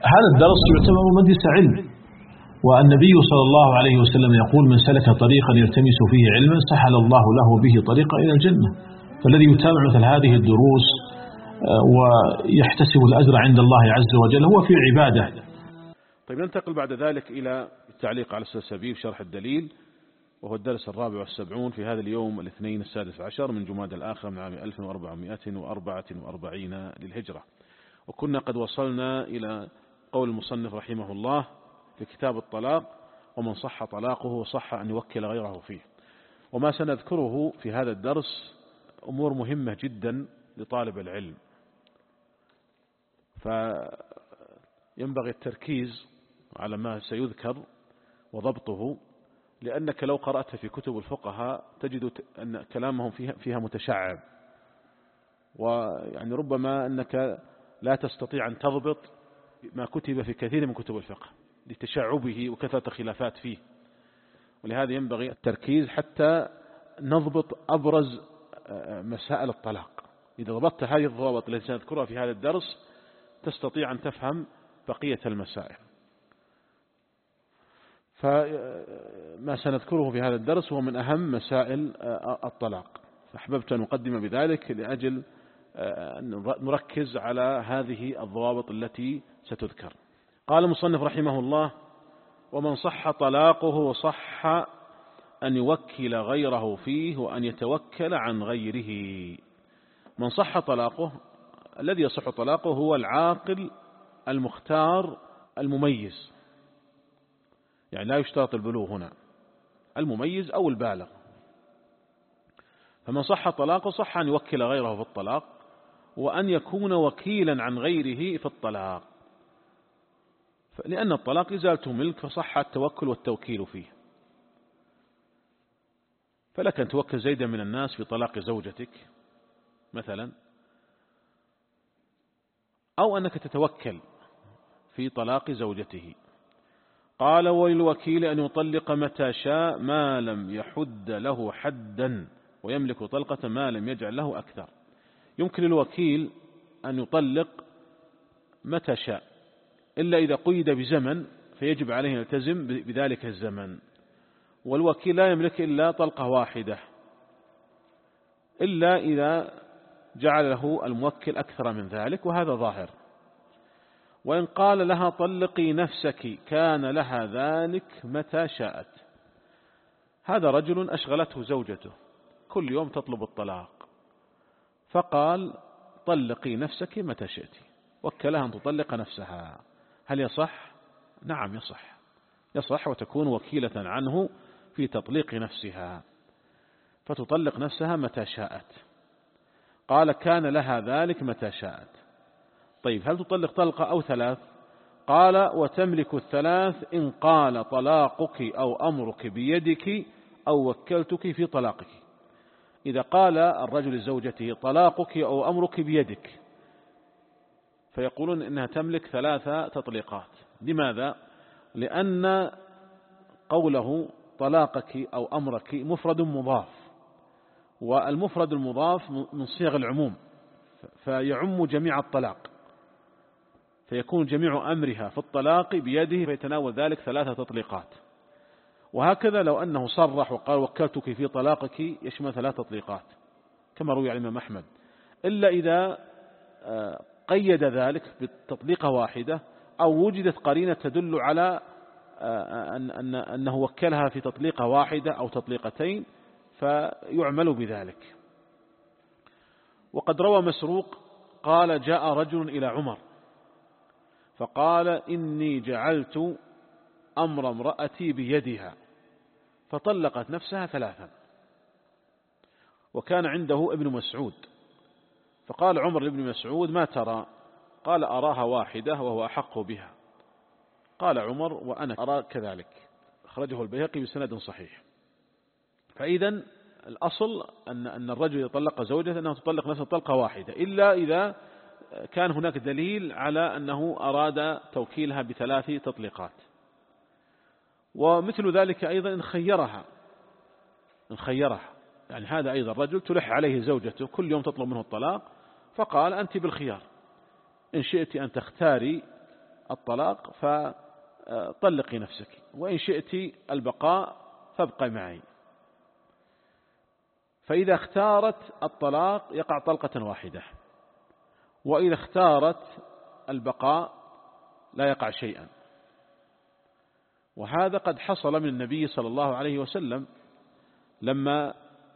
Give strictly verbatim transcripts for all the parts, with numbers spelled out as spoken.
هذا الدرس يعتبر مجلس علم، والنبي صلى الله عليه وسلم يقول: من سلك طريقا يلتمس فيه علما سهل الله له به طريقا إلى الجنة. فالذي يتابع مثل هذه الدروس ويحتسب الأجر عند الله عز وجل هو في عبادة. طيب ننتقل بعد ذلك إلى التعليق على السلسبيل شرح الدليل، وهو الدرس الرابع والسبعون في هذا اليوم الاثنين السادس عشر من جماد الآخر من عام ألف وأربعمائة وأربعة وأربعين للهجرة. وكنا قد وصلنا إلى قول المصنف رحمه الله في كتاب الطلاق: ومن صح طلاقه وصح أن يوكل غيره فيه. وما سنذكره في هذا الدرس أمور مهمة جدا لطالب العلم، فينبغي التركيز على ما سيذكر وضبطه، لأنك لو قرأت في كتب الفقهاء تجد أن كلامهم فيها, فيها متشعب، ويعني ربما أنك لا تستطيع أن تضبط ما كتب في كثير من كتب الفقه لتشعبه وكثرة الخلافات فيه. ولهذا ينبغي التركيز حتى نضبط أبرز مسائل الطلاق. إذا ضبطت هذه الضوابط التي سنذكرها في هذا الدرس تستطيع أن تفهم بقية المسائل. فما سنذكره في هذا الدرس هو من أهم مسائل الطلاق، فأحببت أن أقدم بذلك لأجل أن نركز على هذه الضوابط التي ستذكر. قال المصنف رحمه الله: ومن صح طلاقه وصح أن يوكل غيره فيه وأن يتوكل عن غيره. من صح طلاقه، الذي يصح طلاقه هو العاقل المختار المميز، يعني لا يشترط البلوغ هنا، المميز أو البالغ. فمن صح طلاقه صح أن يوكل غيره في الطلاق وأن يكون وكيلا عن غيره في الطلاق، لأن الطلاق إزالته ملك، فصح التوكل والتوكيل فيه. فلك أن توكل زيدا من الناس في طلاق زوجتك مثلا، أو أنك تتوكل في طلاق زوجته. قال: وللوكيل أن يطلق متى شاء ما لم يحد له حدا ويملك طلقة ما لم يجعل له أكثر. يمكن للوكيل أن يطلق متى شاء إلا إذا قيد بزمن فيجب عليه أن يلتزم بذلك الزمن، والوكيل لا يملك إلا طلقة واحدة إلا إذا جعل له الموكل أكثر من ذلك، وهذا ظاهر. وإن قال لها طلقي نفسك كان لها ذلك متى شاءت. هذا رجل أشغلته زوجته كل يوم تطلب الطلاق، فقال: طلقي نفسك متى شئت، وكلها أن تطلق نفسها. هل يصح؟ نعم يصح، يصح وتكون وكيلة عنه في تطليق نفسها، فتطلق نفسها متى شاءت. قال: كان لها ذلك متى شاءت. طيب هل تطلق طلقة أو ثلاث؟ قال: وتملك الثلاث إن قال طلاقك أو أمرك بيدك أو وكلتك في طلاقك. إذا قال الرجل لزوجته طلاقك أو أمرك بيدك، فيقولون إنها تملك ثلاث تطليقات. لماذا؟ لأن قوله طلاقك أو أمرك مفرد مضاف، والمفرد المضاف من صيغ العموم فيعم جميع الطلاق، فيكون جميع أمرها في الطلاق بيده، فيتناول ذلك ثلاثة تطليقات. وهكذا لو أنه صرح وقال وكلتك في طلاقك يشمل ثلاث تطليقات كما روي عن الإمام أحمد، إلا إذا قيد ذلك بتطليقة واحدة أو وجدت قرينة تدل على أن أنه وكلها في تطليقة واحدة أو تطليقتين فيعمل بذلك. وقد روى مسروق قال: جاء رجل إلى عمر فقال: إني جعلت أمر امرأتي بيدها، فطلقت نفسها ثلاثا. وكان عنده ابن مسعود، فقال عمر لابن مسعود: ما ترى؟ قال: أراها واحدة وهو أحق بها. قال عمر: وأنا أرى كذلك. أخرجه البيهقي بسند صحيح. فإذا الأصل أن أن الرجل يطلق زوجته أنه تطلق نفسها طلقة واحدة، إلا إذا كان هناك دليل على أنه أراد توكيلها بثلاث تطليقات. ومثل ذلك أيضا إن خيرها إن خيرها يعني هذا أيضا الرجل تلح عليه زوجته كل يوم تطلب منه الطلاق، فقال: أنت بالخيار، إن شئت أن تختاري الطلاق فطلقي نفسك، وإن شئت البقاء فابقي معي. فإذا اختارت الطلاق يقع طلقة واحدة، وإذا اختارت البقاء لا يقع شيئا. وهذا قد حصل من النبي صلى الله عليه وسلم لما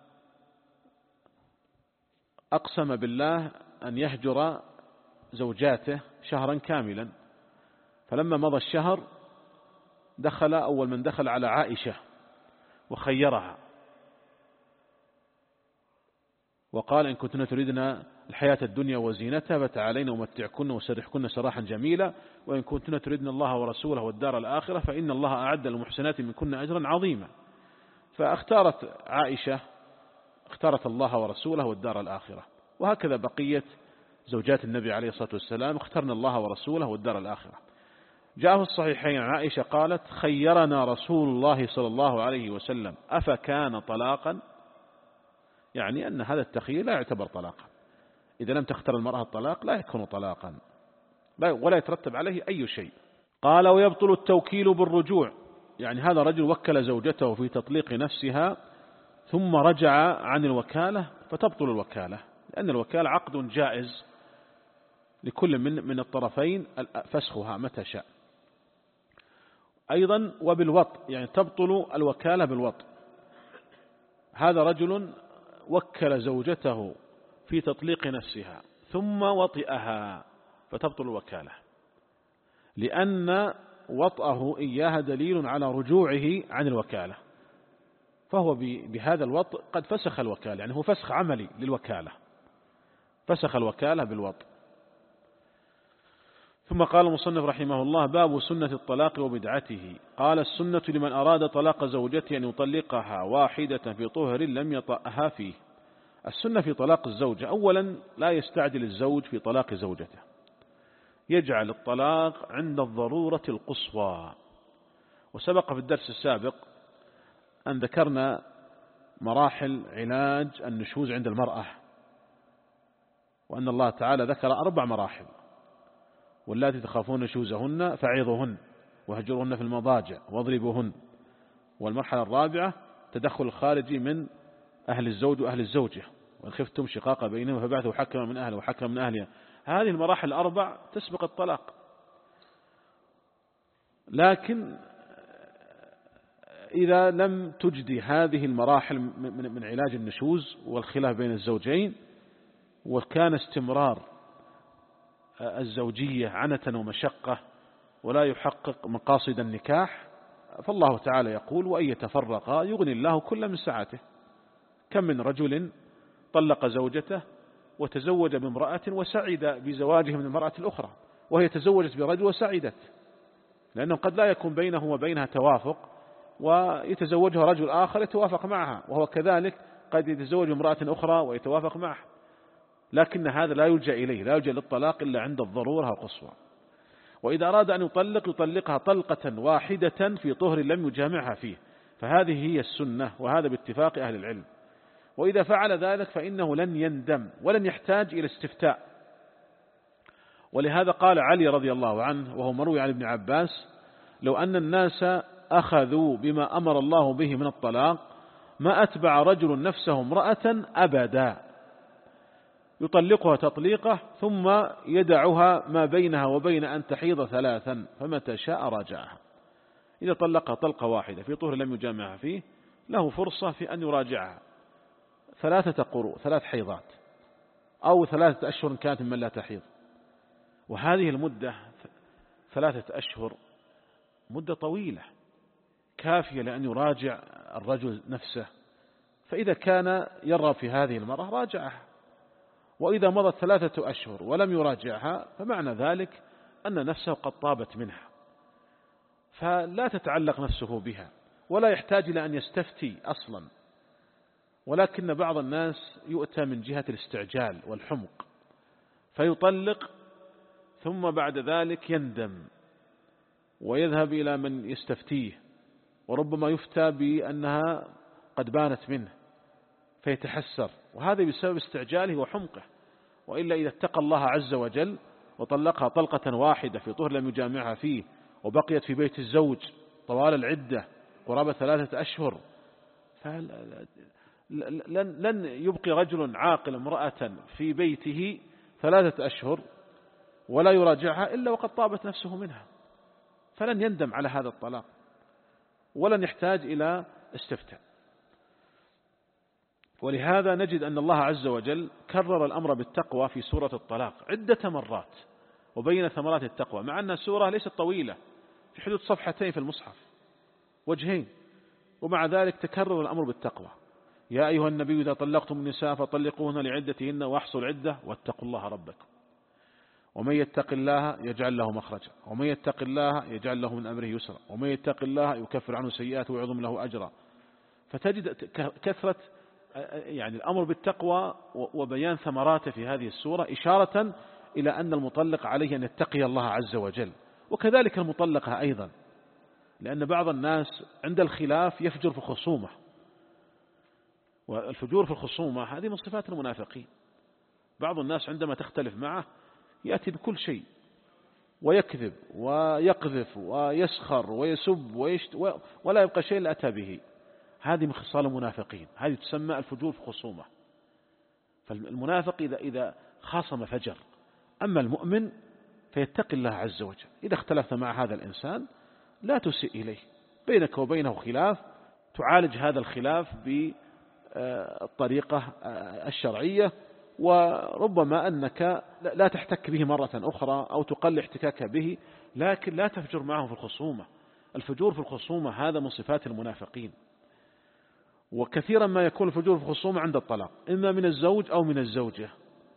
أقسم بالله أن يهجر زوجاته شهرا كاملا، فلما مضى الشهر دخل أول من دخل على عائشة وخيرها وقال: إن كنتن تريدن الحياة الدنيا وزينتها فتعالين ومتعكن وسرحكن سراحا جميلا، وإن كنتن تريدن الله ورسوله والدار الآخرة فإن الله أعد للمحسنات منكن أجرا عظيما. فاختارت عائشة اختارت الله ورسوله والدار الآخرة، وهكذا بقية زوجات النبي عليه الصلاة والسلام اخترنا الله ورسوله والدار الآخرة. جاءه الصحيحين عن عائشة قالت: خيرنا رسول الله صلى الله عليه وسلم أفكان طلاقا، يعني أن هذا التخيير لا يعتبر طلاقا، إذا لم تختر المرأة الطلاق لا يكون طلاقا ولا يترتب عليه أي شيء. قال: ويبطل التوكيل بالرجوع، يعني هذا رجل وكل زوجته في تطليق نفسها ثم رجع عن الوكالة فتبطل الوكالة، لأن الوكالة عقد جائز لكل من من الطرفين فسخها متى شاء. أيضا وبالوطء، يعني تبطل الوكالة بالوطء. هذا رجل وكل زوجته في تطليق نفسها ثم وطئها فتبطل الوكالة، لأن وطئه إياها دليل على رجوعه عن الوكالة، فهو بهذا الوطء قد فسخ الوكالة، يعني هو فسخ عملي للوكالة، فسخ الوكالة بالوطء. ثم قال المصنف رحمه الله: باب سنة الطلاق وبدعته. قال: السنة لمن أراد طلاق زوجته أن يطلقها واحدة في طهر لم يطأها فيه. السنة في طلاق الزوجة: أولا لا يستعجل الزوج في طلاق زوجته، يجعل الطلاق عند الضرورة القصوى. وسبق في الدرس السابق أن ذكرنا مراحل علاج النشوز عند المرأة، وأن الله تعالى ذكر أربع مراحل: واللاتي تخافون نشوزهن فعظوهن واهجروهن في المضاجع واضربوهن. والمرحلة الرابعة تدخل الخارجي من أهل الزوج وأهل الزوجة، وإن خفتم شقاق بينهم فبعثوا حكما من أهله وحكما من أهلها. هذه المراحل الأربع تسبق الطلاق، لكن إذا لم تجدي هذه المراحل من علاج النشوز والخلاف بين الزوجين، وكان استمرار الزوجية عنة ومشقة ولا يحقق مقاصد النكاح، فالله تعالى يقول: وأن يتفرقا يغني الله كل من سعته. كم من رجل طلق زوجته وتزوج بامرأة وسعد بزواجه من المرأة الأخرى، وهي تزوجت برجل وسعدت، لأنه قد لا يكون بينه وبينها توافق، ويتزوجها رجل آخر يتوافق معها، وهو كذلك قد يتزوج امرأة أخرى ويتوافق معها. لكن هذا لا يلجأ إليه، لا يلجأ للطلاق إلا عند الضرورة القصوى. وإذا أراد أن يطلق يطلقها طلقة واحدة في طهر لم يجامعها فيه، فهذه هي السنة، وهذا باتفاق أهل العلم. وإذا فعل ذلك فإنه لن يندم ولن يحتاج إلى استفتاء. ولهذا قال علي رضي الله عنه، وهو مروي عن ابن عباس: لو أن الناس أخذوا بما أمر الله به من الطلاق ما أتبع رجل نفسه امرأة أبدا، يطلقها تطليقه ثم يدعها ما بينها وبين أن تحيض ثلاثا فمتى شاء راجعها. إذا طلقها طلقة واحدة في طهر لم يجامعها فيه له فرصة في أن يراجعها ثلاثة قروء، ثلاث حيضات، أو ثلاثة أشهر كانت من لا تحيض. وهذه المدة ثلاثة أشهر مدة طويلة كافية لأن يراجع الرجل نفسه، فإذا كان يرغب في هذه المرأة راجعها. وإذا مضت ثلاثة أشهر ولم يراجعها فمعنى ذلك أن نفسه قد طابت منها، فلا تتعلق نفسه بها ولا يحتاج إلى أن يستفتي أصلا. ولكن بعض الناس يؤتى من جهة الاستعجال والحمق فيطلق ثم بعد ذلك يندم ويذهب إلى من يستفتيه، وربما يفتى بأنها قد بانت منه فيتحسر، وهذا بسبب استعجاله وحمقه. وإلا إذا اتقى الله عز وجل وطلقها طلقة واحدة في طهر لم يجامعها فيه وبقيت في بيت الزوج طوال العدة قرابة ثلاثة أشهر، لن لن يبقي رجل عاقل امرأة في بيته ثلاثة أشهر ولا يراجعها إلا وقد طابت نفسه منها، فلن يندم على هذا الطلاق ولن يحتاج إلى استفتاء. ولهذا نجد أن الله عز وجل كرر الأمر بالتقوى في سورة الطلاق عدة مرات وبين ثمرات التقوى، مع أن السورة ليست طويلة في حدود صفحتين في المصحف وجهين، ومع ذلك تكرر الأمر بالتقوى. يا أيها النبي إذا طلقتم النساء فطلقوهن لعدتهن واحصوا العدة واتقوا الله ربكم ومن يتق الله يجعل له مخرجا ومن يتق الله يجعل له من أمره يسرا ومن يتق الله يكفر عنه سيئاته ويعظم له أجرا. فتجد كثرة يعني الأمر بالتقوى وبيان ثمراته في هذه السورة إشارة إلى أن المطلق عليه أن يتقي الله عز وجل، وكذلك المطلقة أيضا، لأن بعض الناس عند الخلاف يفجر في الخصومة، والفجور في الخصومة هذه من صفات المنافقين. بعض الناس عندما تختلف معه يأتي بكل شيء ويكذب ويقذف ويسخر ويسب ويشت ولا يبقى شيء إلا أتى به. هذه من خصال المنافقين، هذه تسمى الفجور في الخصومة. فالمنافق إذا إذا خاصم فجر، أما المؤمن فيتقي الله عز وجل. إذا اختلفت مع هذا الإنسان لا تسيء إليه، بينك وبينه خلاف، تعالج هذا الخلاف بالطريقة الشرعية، وربما أنك لا تحتك به مرة أخرى أو تقل احتكاك به، لكن لا تفجر معه في الخصومة. الفجور في الخصومة هذا من صفات المنافقين، وكثيرا ما يكون الفجور في الخصومة عند الطلاق إما من الزوج أو من الزوجة،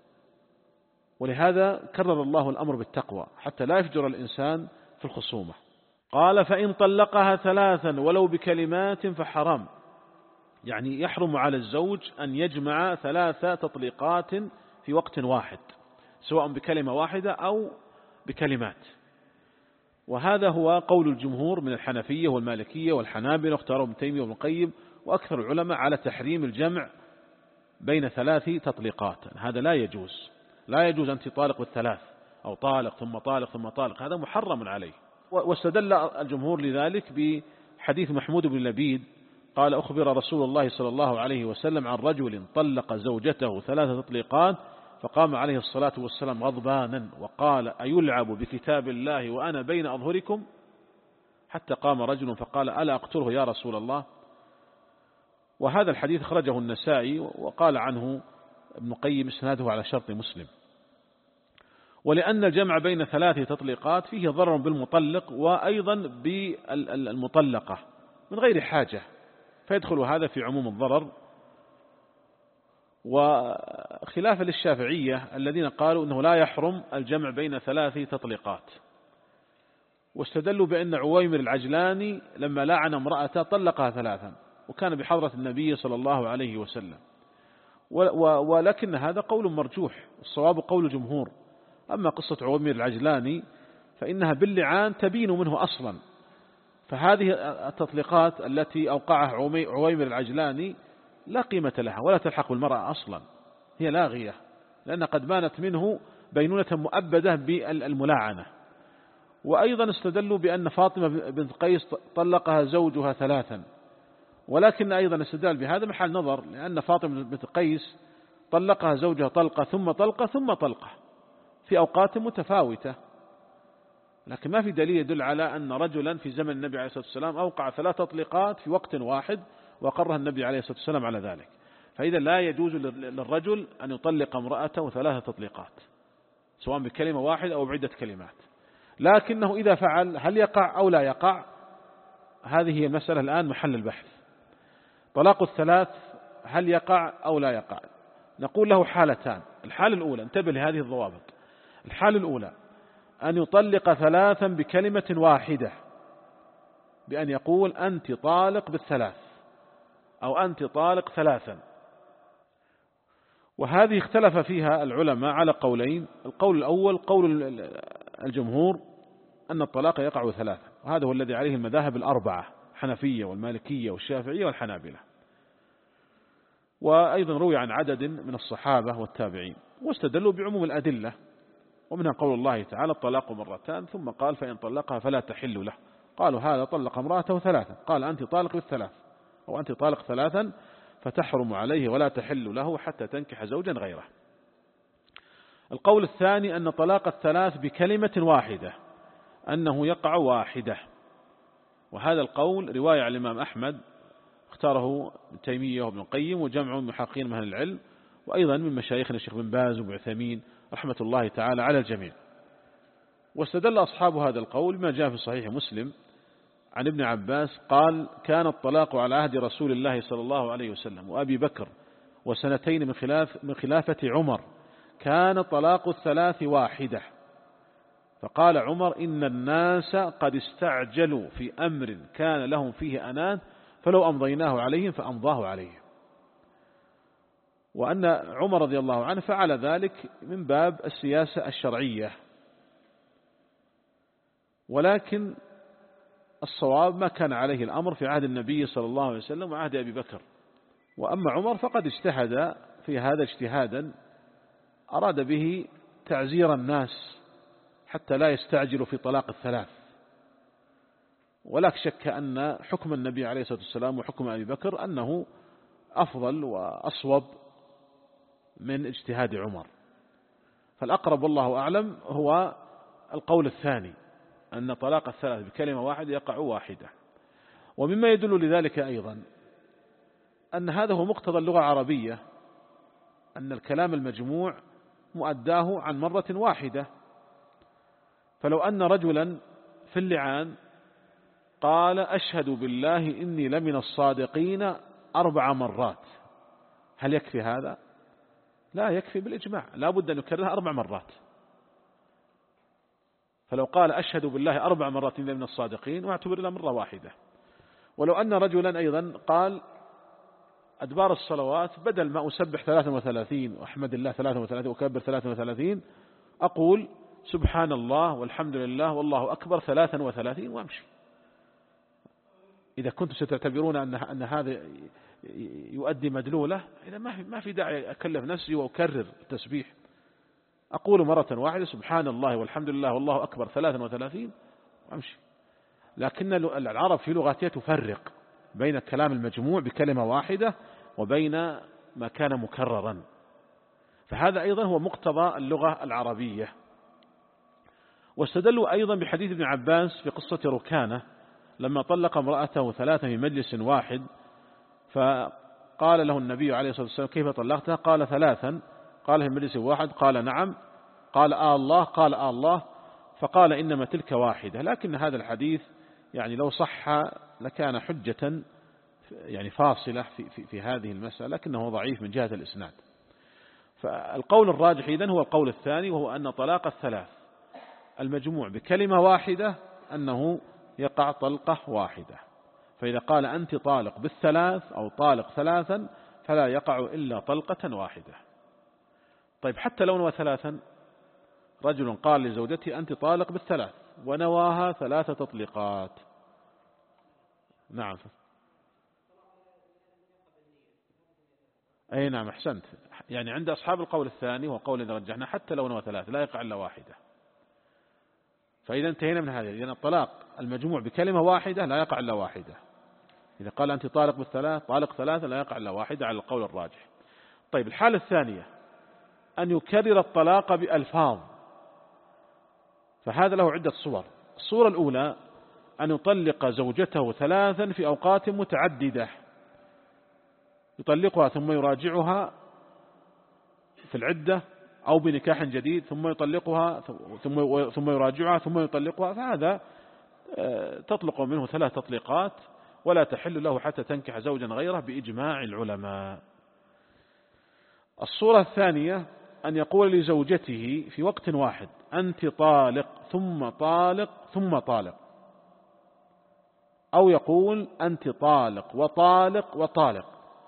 ولهذا كرر الله الأمر بالتقوى حتى لا يفجر الإنسان في الخصومة. قال فإن طلقها ثلاثا ولو بكلمات فحرام، يعني يحرم على الزوج أن يجمع ثلاث تطليقات في وقت واحد، سواء بكلمة واحدة أو بكلمات. وهذا هو قول الجمهور من الحنفية والمالكية والحنابلة، واختاروا ابن تيمية وابن القيم وأكثر العلماء على تحريم الجمع بين ثلاث تطليقات. هذا لا يجوز، لا يجوز أن تطالق بالثلاث أو طالق ثم طالق ثم طالق، هذا محرم عليه. واستدل الجمهور لذلك بحديث محمود بن لبيد قال أخبر رسول الله صلى الله عليه وسلم عن رجل طلق زوجته ثلاث تطليقات فقام عليه الصلاة والسلام غضبانا وقال أيلعب بكتاب الله وأنا بين أظهركم؟ حتى قام رجل فقال ألا أقتله يا رسول الله. وهذا الحديث خرجه النسائي وقال عنه ابن القيم اسناده على شرط مسلم. ولأن الجمع بين ثلاث تطليقات فيه ضرر بالمطلق وأيضا بالمطلقة من غير حاجة، فيدخل هذا في عموم الضرر. وخلافا للشافعية الذين قالوا أنه لا يحرم الجمع بين ثلاث تطليقات، واستدلوا بأن عويمر العجلاني لما لعن امرأة طلقها ثلاثا وكان بحضرة النبي صلى الله عليه وسلم، ولكن هذا قول مرجوح، الصواب قول الجمهور. أما قصة عويمر العجلاني فإنها باللعان تبين منه أصلا، فهذه التطليقات التي أوقعها عويمر العجلاني لا قيمة لها ولا تلحق بالمرأة أصلا، هي لاغية، لأن قد بانت منه بينونة مؤبدة بالملاعنة. وأيضا استدلوا بأن فاطمة بنت قيس طلقها زوجها ثلاثا، ولكن أيضا استدل بهذا محل نظر، لأن فاطمة بنت قيس طلقها زوجها طلقة ثم طلقة ثم طلقة في أوقات متفاوتة، لكن ما في دليل يدل على أن رجلا في زمن النبي عليه الصلاة والسلام أوقع ثلاث تطليقات في وقت واحد وقرها النبي عليه الصلاة والسلام على ذلك. فإذا لا يجوز للرجل أن يطلق امرأته ثلاث تطليقات سواء بكلمة واحدة أو بعدة كلمات، لكنه إذا فعل هل يقع أو لا يقع، هذه هي المسألة الآن محل البحث. طلاق الثلاث هل يقع أو لا يقع؟ نقول له حالتان. الحالة الأولى، انتبه لهذه الضوابط، الحالة الأولى أن يطلق ثلاثا بكلمة واحدة، بأن يقول أنت طالق بالثلاث أو أنت طالق ثلاثا، وهذه اختلف فيها العلماء على قولين. القول الأول قول الجمهور أن الطلاق يقع ثلاثا، وهذا هو الذي عليه المذاهب الأربعة، حنفية والمالكية والشافعية والحنابلة، وأيضا روي عن عدد من الصحابة والتابعين، واستدلوا بعموم الأدلة ومنها قول الله تعالى الطلاق مرتان، ثم قال فإن طلقها فلا تحل له. قالوا هذا طلق امرأته ثلاثا، قال أنت طالق بالثلاث، أو أنت طالق ثلاثا فتحرم عليه ولا تحل له حتى تنكح زوجا غيره. القول الثاني أن طلاق الثلاث بكلمة واحدة أنه يقع واحدة، وهذا القول رواية عن الإمام أحمد اختاره ابن تيمية وابن القيم وجمع محققين من أهل العلم، وأيضا من مشايخنا الشيخ بن باز وابن عثيمين رحمة الله تعالى على الجميع. واستدل أصحاب هذا القول بما جاء في صحيح مسلم عن ابن عباس قال كان الطلاق على عهد رسول الله صلى الله عليه وسلم وأبي بكر وسنتين من خلاف من خلافة عمر، كان طلاق الثلاث واحدة. فقال عمر إن الناس قد استعجلوا في أمر كان لهم فيه أنان فلو أمضيناه عليهم فأمضاه عليهم. وأن عمر رضي الله عنه فعل ذلك من باب السياسة الشرعية، ولكن الصواب ما كان عليه الأمر في عهد النبي صلى الله عليه وسلم وعهد أبي بكر. وأما عمر فقد اجتهد في هذا اجتهادا أراد به تعزير الناس حتى لا يستعجلوا في طلاق الثلاث. ولا شك أن حكم النبي عليه الصلاة والسلام وحكم أبي بكر أنه أفضل وأصوب من اجتهاد عمر. فالأقرب والله أعلم هو القول الثاني أن طلاق الثلاث بكلمة واحدة يقع واحدة. ومما يدل لذلك أيضا أن هذا هو مقتضى اللغة العربية، أن الكلام المجموع مؤداه عن مرة واحدة. فلو أن رجلا في اللعان قال أشهد بالله إني لمن الصادقين أربع مرات، هل يكفي هذا؟ لا يكفي بالإجماع، لا بد أن يكررها أربع مرات. فلو قال أشهد بالله أربع مرات إني لمن الصادقين واعتبر لها مرة واحدة. ولو أن رجلا أيضا قال أدبار الصلوات بدل ما أسبح ثلاثة وثلاثين وأحمد الله ثلاثة وثلاثين وكبر ثلاثة وثلاثين أقول سبحان الله والحمد لله والله أكبر ثلاثة وثلاثين وأمشي. إذا كنتم ستعتبرون أن أن هذا يؤدي مدلولة، إذا ما في ما في داعي أكلف نفسي وأكرر التسبيح. أقول مرة واحدة سبحان الله والحمد لله والله أكبر ثلاثة وثلاثين وأمشي. لكن العرب في لغتها تفرق بين الكلام المجموع بكلمة واحدة وبين ما كان مكررا، فهذا أيضا هو مقتضى اللغة العربية. واستدلوا أيضا بحديث ابن عباس في قصة ركانة لما طلق امرأته ثلاثة في مجلس واحد، فقال له النبي عليه الصلاة والسلام كيف طلقتها؟ قال ثلاثا. قال في مجلس واحد؟ قال نعم. قال آه الله؟ قال آه الله. فقال إنما تلك واحدة. لكن هذا الحديث يعني لو صح لكان حجة يعني فاصلة في, في, في هذه المسألة، لكنه ضعيف من جهة الإسناد. فالقول الراجح إذن هو القول الثاني، وهو أن طلاق الثلاث المجموع بكلمة واحدة أنه يقع طلقة واحدة. فإذا قال أنت طالق بالثلاث أو طالق ثلاثا فلا يقع إلا طلقة واحدة. طيب حتى لو نوى ثلاثا، رجل قال لزوجته أنت طالق بالثلاث ونواها ثلاثة تطليقات. نعم أي نعم أحسنت. يعني عند أصحاب القول الثاني وقول إذا رجحنا حتى لو نوى ثلاث لا يقع إلا واحدة. فإذا انتهينا من هذا، لأن الطلاق المجموع بكلمة واحدة لا يقع إلا واحدة. إذا قال أنت طالق بالثلاث طالق ثلاثة لا يقع إلا واحدة على القول الراجح. طيب الحالة الثانية أن يكرر الطلاق بألفاظ، فهذا له عدة صور. الصورة الأولى أن يطلق زوجته ثلاثا في أوقات متعددة، يطلقها ثم يراجعها في العدة أو بنكاح جديد، ثم يطلقها ثم ثم يراجعها ثم يطلقها، فهذا تطلق منه ثلاث تطليقات ولا تحل له حتى تنكح زوجا غيره بإجماع العلماء. الصورة الثانية أن يقول لزوجته في وقت واحد أنت طالق ثم طالق ثم طالق، أو يقول أنت طالق وطالق وطالق،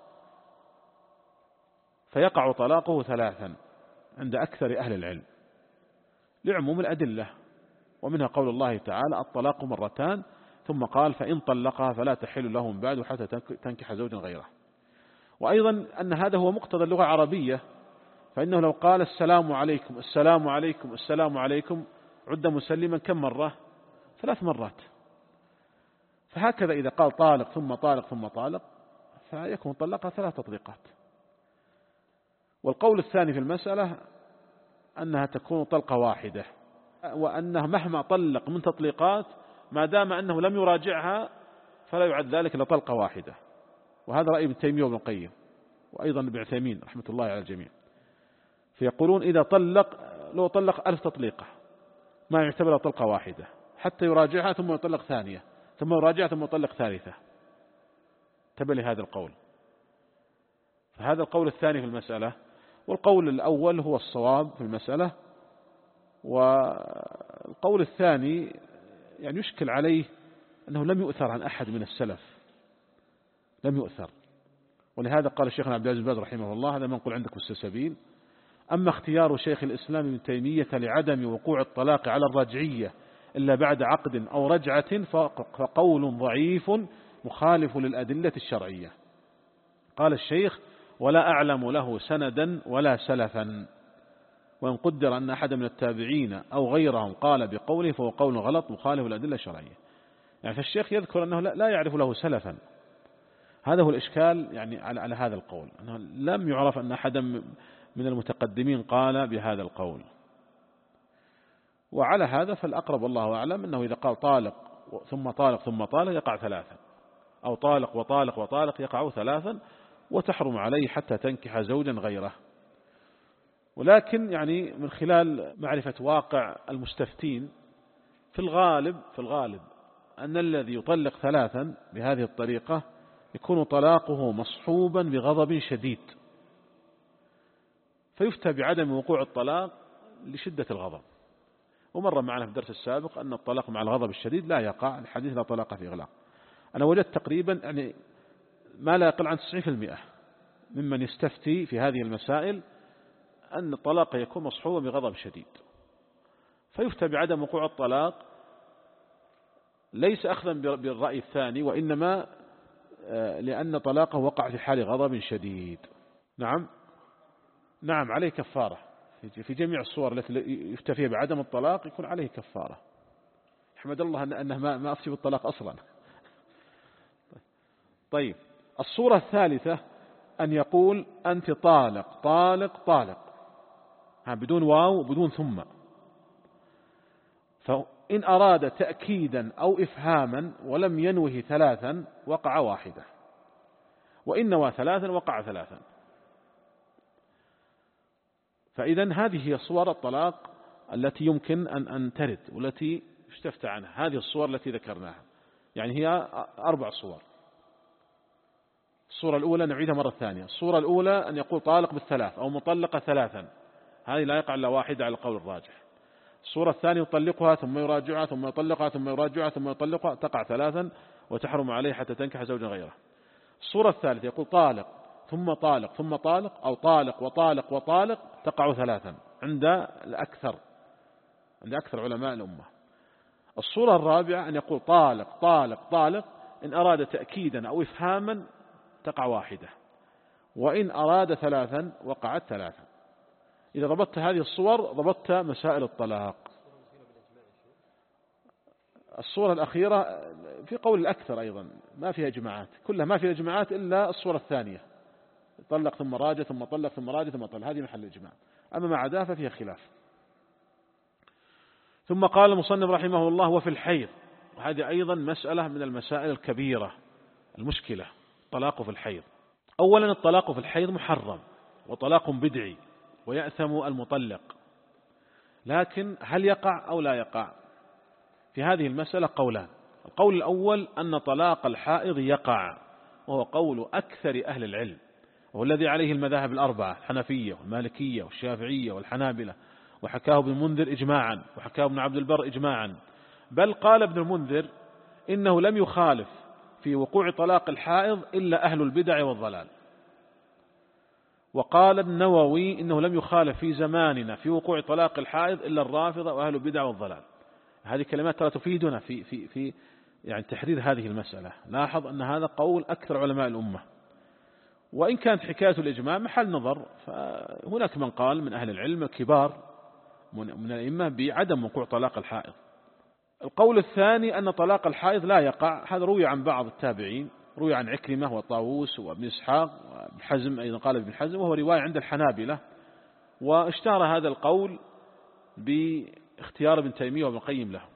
فيقع طلاقه ثلاثا عند أكثر أهل العلم لعموم الأدلة، ومنها قول الله تعالى الطلاق مرتان، ثم قال فإن طلقها فلا تحل له من بعد حتى تنكح زوجا غيره. وأيضا أن هذا هو مقتضى اللغة العربية، فإنه لو قال السلام عليكم السلام عليكم السلام عليكم عد مسلما كم مرة؟ ثلاث مرات. فهكذا إذا قال طالق ثم طالق ثم طالق فيكون طلقها ثلاث تطليقات. والقول الثاني في المسألة أنها تكون طلقة واحدة، وأنه مهما طلق من تطليقات ما دام أنه لم يراجعها فلا يعد ذلك إلا طلقة واحدة. وهذا رأي ابن تيمية وابن القيم وأيضا ابن عثيمين رحمة الله على الجميع. فيقولون إذا طلق لو طلق ألف تطليقة ما يعتبرها طلقة واحدة حتى يراجعها ثم يطلق ثانية ثم يراجعها ثم يطلق ثالثة. انتبه لهذا القول. فهذا القول الثاني في المسألة. والقول الأول هو الصواب في المسألة. والقول الثاني يعني يشكل عليه أنه لم يؤثر عن أحد من السلف، لم يؤثر. ولهذا قال الشيخ عبد العزيز بن باز رحمه الله، هذا منقول عندك في السلسبيل: أما اختيار شيخ الإسلام ابن تيمية لعدم وقوع الطلاق على الرجعية إلا بعد عقد أو رجعة فقول ضعيف مخالف للأدلة الشرعية. قال الشيخ: ولا أعلم له سندا ولا سلفا، وإن قدر أن أحد من التابعين أو غيرهم قال بقوله فهو قول غلط مخالف للأدلة الشرعية. يعني فالشيخ يذكر أنه لا يعرف له سلفا. هذا هو الإشكال يعني على, على هذا القول، أنه لم يعرف أن أحدا من المتقدمين قال بهذا القول. وعلى هذا فالأقرب والله أعلم أنه إذا قال طالق ثم طالق ثم طالق يقع ثلاثا، أو طالق وطالق وطالق يقع ثلاثا، وتحرم عليه حتى تنكح زوجا غيره. ولكن يعني من خلال معرفة واقع المستفتين في الغالب في الغالب أن الذي يطلق ثلاثا بهذه الطريقة يكون طلاقه مصحوبا بغضب شديد، فيفتى بعدم وقوع الطلاق لشدة الغضب. ومر معنا في الدرس السابق أن الطلاق مع الغضب الشديد لا يقع، الحديث لا طلاق في إغلاق. أنا وجدت تقريبا يعني ما لا يقل عن تسعين بالمئة ممن يستفتي في هذه المسائل أن الطلاق يكون مصحوبا بغضب شديد، فيفتى بعدم وقوع الطلاق ليس أخذا بالرأي الثاني، وإنما لأن طلاقه وقع في حال غضب شديد. نعم نعم عليه كفارة في جميع الصور التي يفتى فيها بعدم الطلاق، يكون عليه كفارة. احمد الله أنه ما أفتي بالطلاق أصلا. طيب، الصورة الثالثة أن يقول أنت طالق طالق طالق بدون واو وبدون ثم. فإن أراد تأكيدا أو إفهاما ولم ينوه ثلاثا وقع واحدة، وإن نوى ثلاثا وقع ثلاثا. فإذا هذه هي صور الطلاق التي يمكن أن أن ترد والتي يستفتى عنها، هذه الصور التي ذكرناها. يعني هي أربع صور. الصورة الأولى نعيدها مرة ثانية. الصورة الأولى أن يقول طالق بالثلاث أو مطلقة ثلاثا، هذه لا يقع إلا واحدة على القول الراجح. الصورة الثانية يطلقها ثم يراجعها ثم يطلقها ثم يراجعها ثم يطلقها، تقع ثلاثا وتحرم عليه حتى تنكح زوجا غيره. الصورة الثالثة يقول طالق ثم طالق ثم طالق، أو طالق وطالق وطالق، تقع ثلاثا عند الأكثر عند أكثر علماء الأمة. الصورة الرابعة أن يقول طالق طالق طالق، إن أراد تأكيدا أو إفهاما تقع واحدة، وإن أراد ثلاثا وقعت ثلاثا. إذا ضبطت هذه الصور ضبطت مسائل الطلاق. الصورة الأخيرة في قول الأكثر أيضا ما فيها إجماعات، كلها ما فيها إجماعات إلا الصورة الثانية، طلق ثم راجع ثم طلق ثم راجع ثم طلق، هذه محل الإجماع. أما ما عداها ففيها خلاف. ثم قال المصنف رحمه الله: وفي الحيض، وهذه أيضا مسألة من المسائل الكبيرة المشكلة، طلاق في الحيض. أولا الطلاق في الحيض محرم وطلاق بدعي ويأثم المطلق، لكن هل يقع أو لا يقع؟ في هذه المسألة قولان. القول الأول أن طلاق الحائض يقع، وهو قول أكثر أهل العلم، وهو الذي عليه المذاهب الأربعة: الحنفية والمالكية والشافعية والحنابلة، وحكاه ابن المنذر إجماعا، وحكاه ابن عبد البر إجماعا. بل قال ابن المنذر إنه لم يخالف في وقوع طلاق الحائض إلا أهل البدع والضلال. وقال النووي إنه لم يخالف في زماننا في وقوع طلاق الحائض إلا الرافضة وأهل البدع والضلال. هذه كلمات ترى تفيدنا في في في يعني تحرير هذه المسألة. لاحظ أن هذا قول أكثر علماء الأمة. وإن كانت حكاية الإجماع محل نظر، فهناك من قال من أهل العلم الكبار من الأئمة بعدم وقوع طلاق الحائض. القول الثاني أن طلاق الحائض لا يقع، هذا روي عن بعض التابعين، روي عن عكرمة وطاووس وابن إسحاق وابن حزم، أيضا قال ابن حزم، وهو رواية عند الحنابلة، واشتهر هذا القول باختيار ابن تيمية وابن القيم له،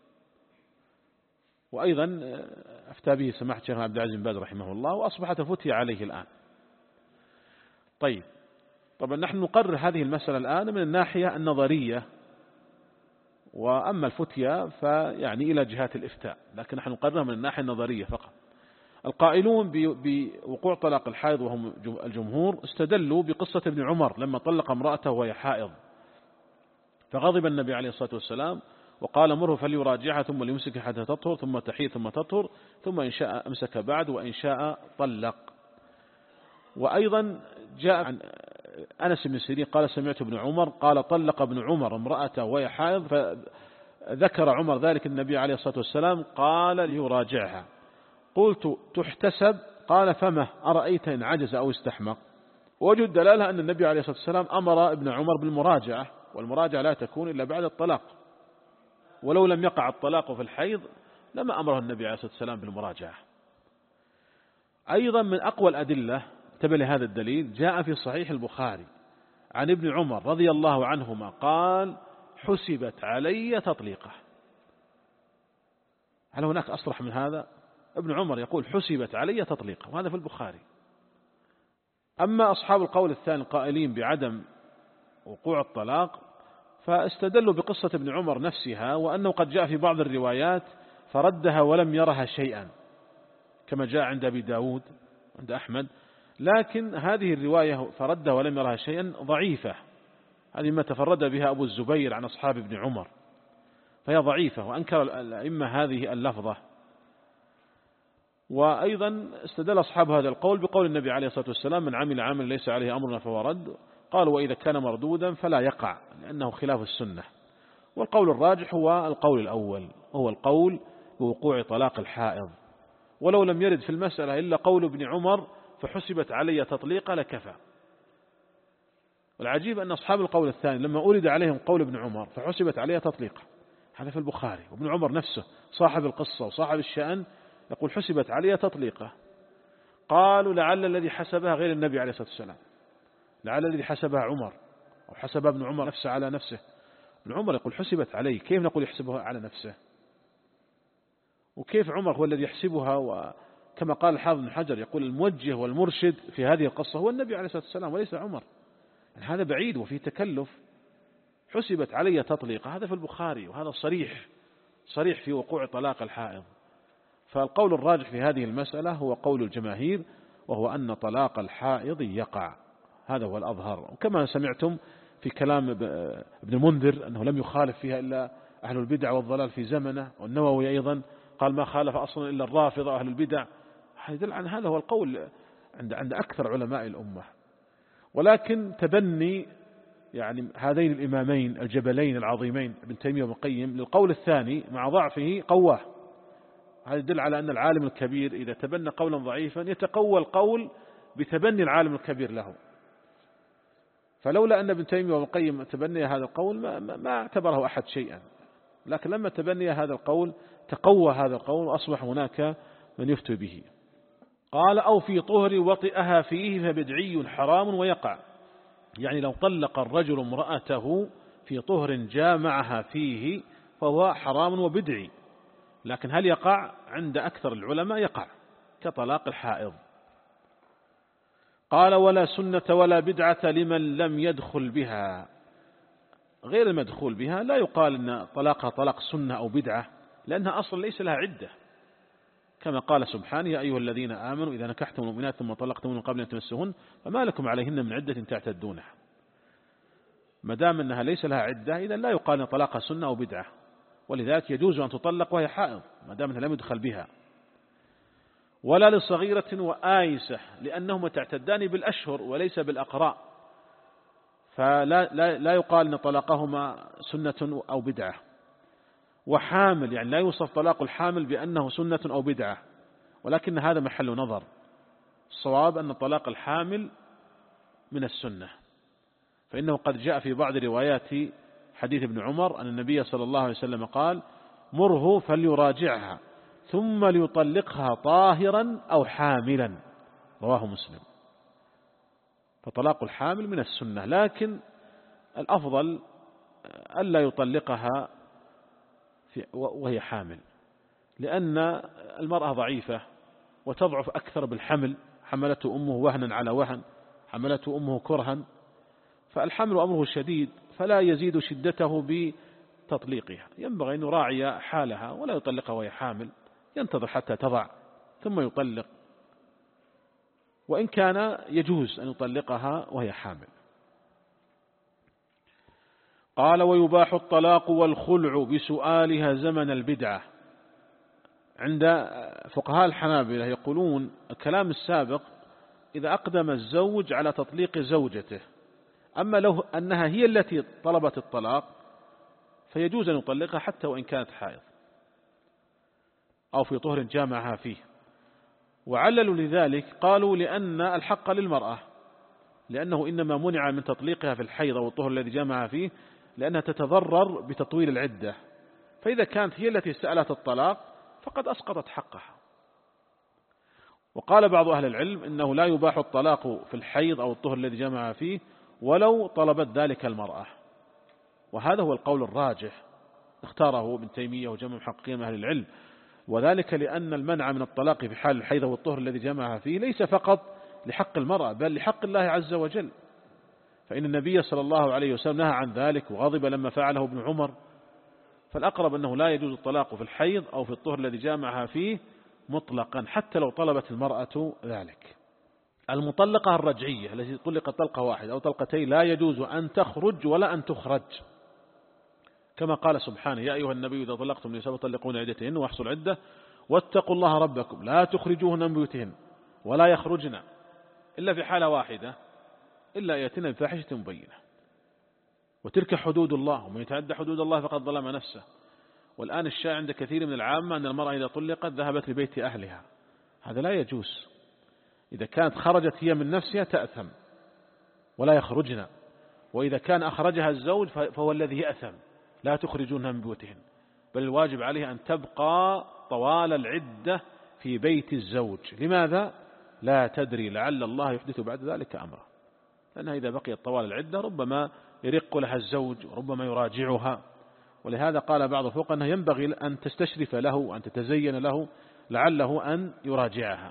وأيضا أفتى به سماحة الشيخ عبد العزيز بن باز رحمه الله، وأصبحت فتية عليه الآن. طيب، طبعا نحن نقرر هذه المسألة الآن من الناحية النظرية، وأما الفتية فيعني إلى جهات الإفتاء، لكن نحن نقررها من الناحية النظرية فقط. القائلون بوقوع طلاق الحائض وهم الجمهور استدلوا بقصة ابن عمر لما طلق امرأته وهي حائض، فغضب النبي عليه الصلاة والسلام وقال مره فليراجعها ثم ليمسك حتى تطهر ثم تحيض ثم تطهر ثم إن شاء أمسك بعد وإن شاء طلق. وأيضا جاء عن أنس بن سيرين قال سمعت ابن عمر قال طلق ابن عمر امرأته وهي حائض، فذكر عمر ذلك النبي عليه الصلاة والسلام قال ليراجعها، قلت تحتسب؟ قال فمه أرأيت إن عجز أو استحمق. ووجد الدلالة أن النبي عليه الصلاة والسلام أمر ابن عمر بالمراجعة، والمراجعة لا تكون إلا بعد الطلاق، ولو لم يقع الطلاق في الحيض لما أمره النبي عليه الصلاة والسلام بالمراجعة. أيضا من أقوى الأدلة تبع لهذا الدليل جاء في صحيح البخاري عن ابن عمر رضي الله عنهما قال حسبت علي تطليقه. هل هناك أصرح من هذا؟ ابن عمر يقول حسبت علي تطليقه، وهذا في البخاري. أما أصحاب القول الثاني القائلين بعدم وقوع الطلاق فاستدلوا بقصة ابن عمر نفسها، وأنه قد جاء في بعض الروايات فردها ولم يرها شيئا كما جاء عند أبي داود عند أحمد، لكن هذه الرواية فردها ولم يرها شيئا ضعيفة، هذه ما تفرد بها أبو الزبير عن أصحاب ابن عمر، فهي ضعيفة، وأنكر الأئمة هذه اللفظة. وأيضا استدل أصحاب هذا القول بقول النبي عليه الصلاة والسلام من عمل عمل ليس عليه أمرنا فهو رد، قالوا وإذا كان مردودا فلا يقع لأنه خلاف السنة. والقول الراجح هو القول الأول، هو القول بوقوع طلاق الحائض، ولو لم يرد في المسألة إلا قول ابن عمر فحسبت علي تطليقا لكفى. والعجيب أن أصحاب القول الثاني لما أورد عليهم قول ابن عمر فحسبت علي تطليقا، هذا في البخاري، وابن عمر نفسه صاحب القصة وصاحب الشأن يقول حسبت علي تطليقه، قالوا لعل الذي حسبها غير النبي عليه الصلاة والسلام، لعل الذي حسبها عمر أو حسب ابن عمر نفسه على نفسه. ابن عمر يقول حسبت علي، كيف نقول يحسبها على نفسه؟ وكيف عمر هو الذي يحسبها؟ وكما قال الحافظ بن حجر يقول الموجه والمرشد في هذه القصة هو النبي عليه الصلاة والسلام وليس عمر، يعني هذا بعيد وفيه تكلف. حسبت علي تطليقة هذا في البخاري، وهذا صريح صريح في وقوع طلاق الحائض. فالقول الراجح في هذه المسألة هو قول الجماهير، وهو أن طلاق الحائض يقع، هذا هو الأظهر. وكما سمعتم في كلام ابن المنذر أنه لم يخالف فيها إلا أهل البدع والضلال في زمنه، والنووي أيضا قال ما خالف أصلا إلا الرافضة أهل البدع، يدل عن هذا هو القول عند عند أكثر علماء الأمة. ولكن تبني يعني هذين الإمامين الجبلين العظيمين ابن تيمية وابن القيم للقول الثاني مع ضعفه قواه، هذا يدل على أن العالم الكبير إذا تبنى قولا ضعيفا يتقوى القول بتبني العالم الكبير له. فلولا أن ابن تيمية وابن القيم تبني هذا القول ما, ما اعتبره أحد شيئا، لكن لما تبني هذا القول تقوى هذا القول وأصبح هناك من يفتي به. قال أو في طهر وطئها فيه فبدعي حرام ويقع، يعني لو طلق الرجل امرأته في طهر جامعها فيه فهو حرام وبدعي، لكن هل يقع؟ عند أكثر العلماء يقع كطلاق الحائض. قال ولا سنة ولا بدعة لمن لم يدخل بها، غير المدخول بها لا يقال أن طلاقها طلاق سنة أو بدعة، لأنها أصلا ليس لها عدة، كما قال سبحانه يا أيها الذين آمنوا إذا نكحتم المؤمنات ثم طلقتموهن قبل أن تمسوهن فما لكم عليهن من عدة تعتدونها. ما دام أنها ليس لها عدة إذا لا يقال أن طلاقها سنة أو بدعة، ولذلك يجوز أن تطلق وهي حائض ما دام أنها لم يدخل بها. ولا لصغيرة وآيسة لأنهما تعتدان بالأشهر وليس بالأقراء، فلا لا, لا يقال أن طلاقهما سنة أو بدعة. وحامل يعني لا يوصف طلاق الحامل بأنه سنة أو بدعة، ولكن هذا محل نظر، الصواب أن طلاق الحامل من السنة، فإنه قد جاء في بعض روايات حديث ابن عمر أن النبي صلى الله عليه وسلم قال: مره فليراجعها ثم ليطلقها طاهرا أو حاملا، رواه مسلم. فطلاق الحامل من السنة، لكن الأفضل ألا يطلقها وهي حامل، لأن المرأة ضعيفة وتضعف أكثر بالحمل، حملته أمه وهنا على وهن، حملته أمه كرها، فالحمل أمره شديد فلا يزيد شدته بتطليقها، ينبغي أن يراعي حالها ولا يطلقها وهي حامل، ينتظر حتى تضع ثم يطلق، وإن كان يجوز أن يطلقها وهي حامل. قال: ويباح الطلاق والخلع بسؤالها زمن البدعة. عند فقهاء الحنابلة يقولون الكلام السابق إذا أقدم الزوج على تطليق زوجته، أما لو أنها هي التي طلبت الطلاق فيجوز أن يطلقها حتى وإن كانت حائض أو في طهر جامعها فيه. وعللوا لذلك قالوا لأن الحق للمرأة، لأنه إنما منع من تطليقها في الحيض أو الطهر الذي جامعها فيه لأنها تتضرر بتطويل العدة، فإذا كانت هي التي سألت الطلاق فقد أسقطت حقها. وقال بعض أهل العلم إنه لا يباح الطلاق في الحيض أو الطهر الذي جامعها فيه ولو طلبت ذلك المرأة، وهذا هو القول الراجح اختاره ابن تيمية وجمع محققين من أهل العلم، وذلك لأن المنع من الطلاق في حال الحيض والطهر الذي جامعها فيه ليس فقط لحق المرأة بل لحق الله عز وجل، فإن النبي صلى الله عليه وسلم نهى عن ذلك وغضب لما فعله ابن عمر، فالأقرب أنه لا يجوز الطلاق في الحيض أو في الطهر الذي جامعها فيه مطلقا حتى لو طلبت المرأة ذلك. المطلقة الرجعية التي طلقت طلقة واحدة أو طلقتين لا يجوز أن تخرج ولا أن تخرج، كما قال سبحانه: يا أيها النبي إذا طلقتم النساء فطلقوهن عدتهن واحصوا العدة واتقوا الله ربكم لا تخرجوهن من بيوتهن ولا يخرجن إلا في حالة واحدة إلا يأتين بفاحشة مبينة، وتلك حدود الله ومن يتعدى حدود الله فقد ظلم نفسه. والآن الشائع عند كثير من العامة أن المرأة إذا طلقت ذهبت لبيت أهلها، هذا لا يجوز. إذا كانت خرجت هي من نفسها تأثم ولا يخرجن، وإذا كان أخرجها الزوج فهو الذي يأثم، لا تخرجونها من بيوتهن، بل الواجب عليها أن تبقى طوال العدة في بيت الزوج. لماذا؟ لا تدري لعل الله يحدث بعد ذلك أمره، لأنها إذا بقيت طوال العدة ربما يرق لها الزوج وربما يراجعها، ولهذا قال بعض الفقهاء أنه ينبغي أن تستشرف له وأن تتزين له لعله أن يراجعها.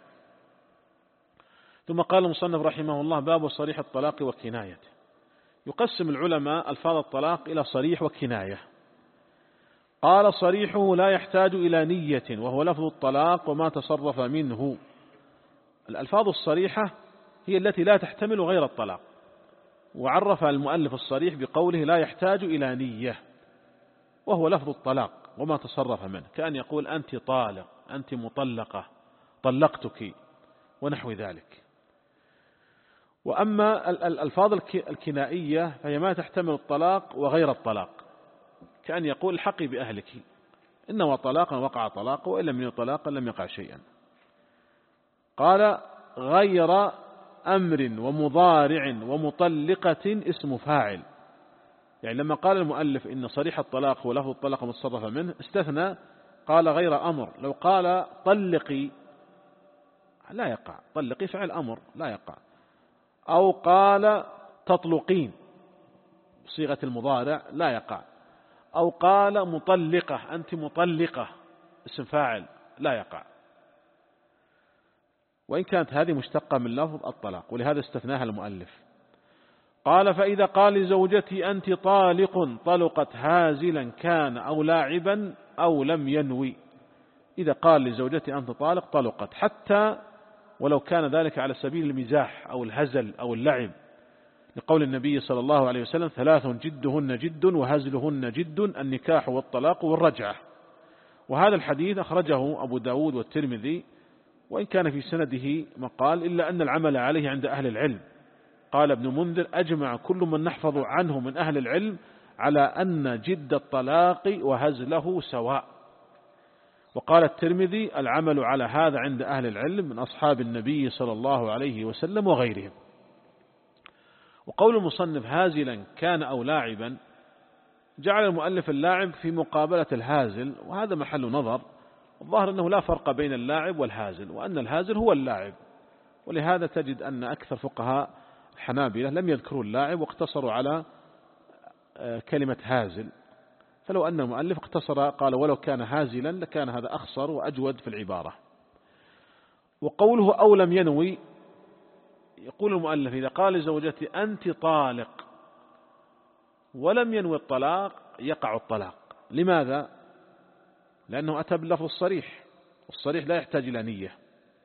ثم قال المصنف رحمه الله: باب صريح الطلاق وكنايته. يقسم العلماء ألفاظ الطلاق إلى صريح وكناية. قال: صريحه لا يحتاج إلى نية وهو لفظ الطلاق وما تصرف منه. الألفاظ الصريحة هي التي لا تحتمل غير الطلاق، وعرف المؤلف الصريح بقوله لا يحتاج إلى نية وهو لفظ الطلاق وما تصرف منه، كأن يقول أنت طالق، أنت مطلقة، طلقتك، ونحو ذلك. وأما الألفاظ الكنائية فهي ما تحتمل الطلاق وغير الطلاق، كأن يقول الحقي بأهلك، إنما طلاقا وقع طلاق وإن لم يكن طلاقا لم يقع شيئا. قال: غير أمر ومضارع ومطلقة اسم فاعل. يعني لما قال المؤلف إن صريح الطلاق هو لفظ الطلاق متصرف منه استثنى، قال غير أمر. لو قال طلقي لا يقع، طلقي فعل أمر لا يقع. أو قال تطلقين بصيغة المضارع لا يقع. أو قال مطلقة، أنت مطلقة اسم فاعل لا يقع، وإن كانت هذه مشتقة من لفظ الطلاق، ولهذا استثناها المؤلف. قال: فإذا قال لزوجتي أنت طالق طلقت هازلا كان أو لاعبا أو لم ينوي. إذا قال لزوجتي أنت طالق طلقت، حتى ولو كان ذلك على سبيل المزاح أو الهزل أو اللعب، لقول النبي صلى الله عليه وسلم: ثلاث جدهن جد وهزلهن جد، النكاح والطلاق والرجعة. وهذا الحديث أخرجه أبو داود والترمذي، وإن كان في سنده مقال، إلا أن العمل عليه عند أهل العلم. قال ابن منذر: أجمع كل من نحفظ عنه من أهل العلم على أن جد الطلاق وهزله سواء. وقال الترمذي: العمل على هذا عند أهل العلم من أصحاب النبي صلى الله عليه وسلم وغيرهم. وقول المصنف هازلا كان أو لاعبا، جعل المؤلف اللاعب في مقابلة الهازل، وهذا محل نظر. الظاهر أنه لا فرق بين اللاعب والهازل، وأن الهازل هو اللاعب، ولهذا تجد أن أكثر فقهاء الحنابلة لم يذكروا اللاعب واقتصروا على كلمة هازل. فلو أن المؤلف اقتصر قال ولو كان هازلا لكان هذا أخصر وأجود في العبارة. وقوله أو لم ينوي، يقول المؤلف إذا قال لزوجتي أنت طالق ولم ينوي الطلاق يقع الطلاق. لماذا؟ لأنه أتى باللفظ الصريح، والصريح لا يحتاج إلى نية.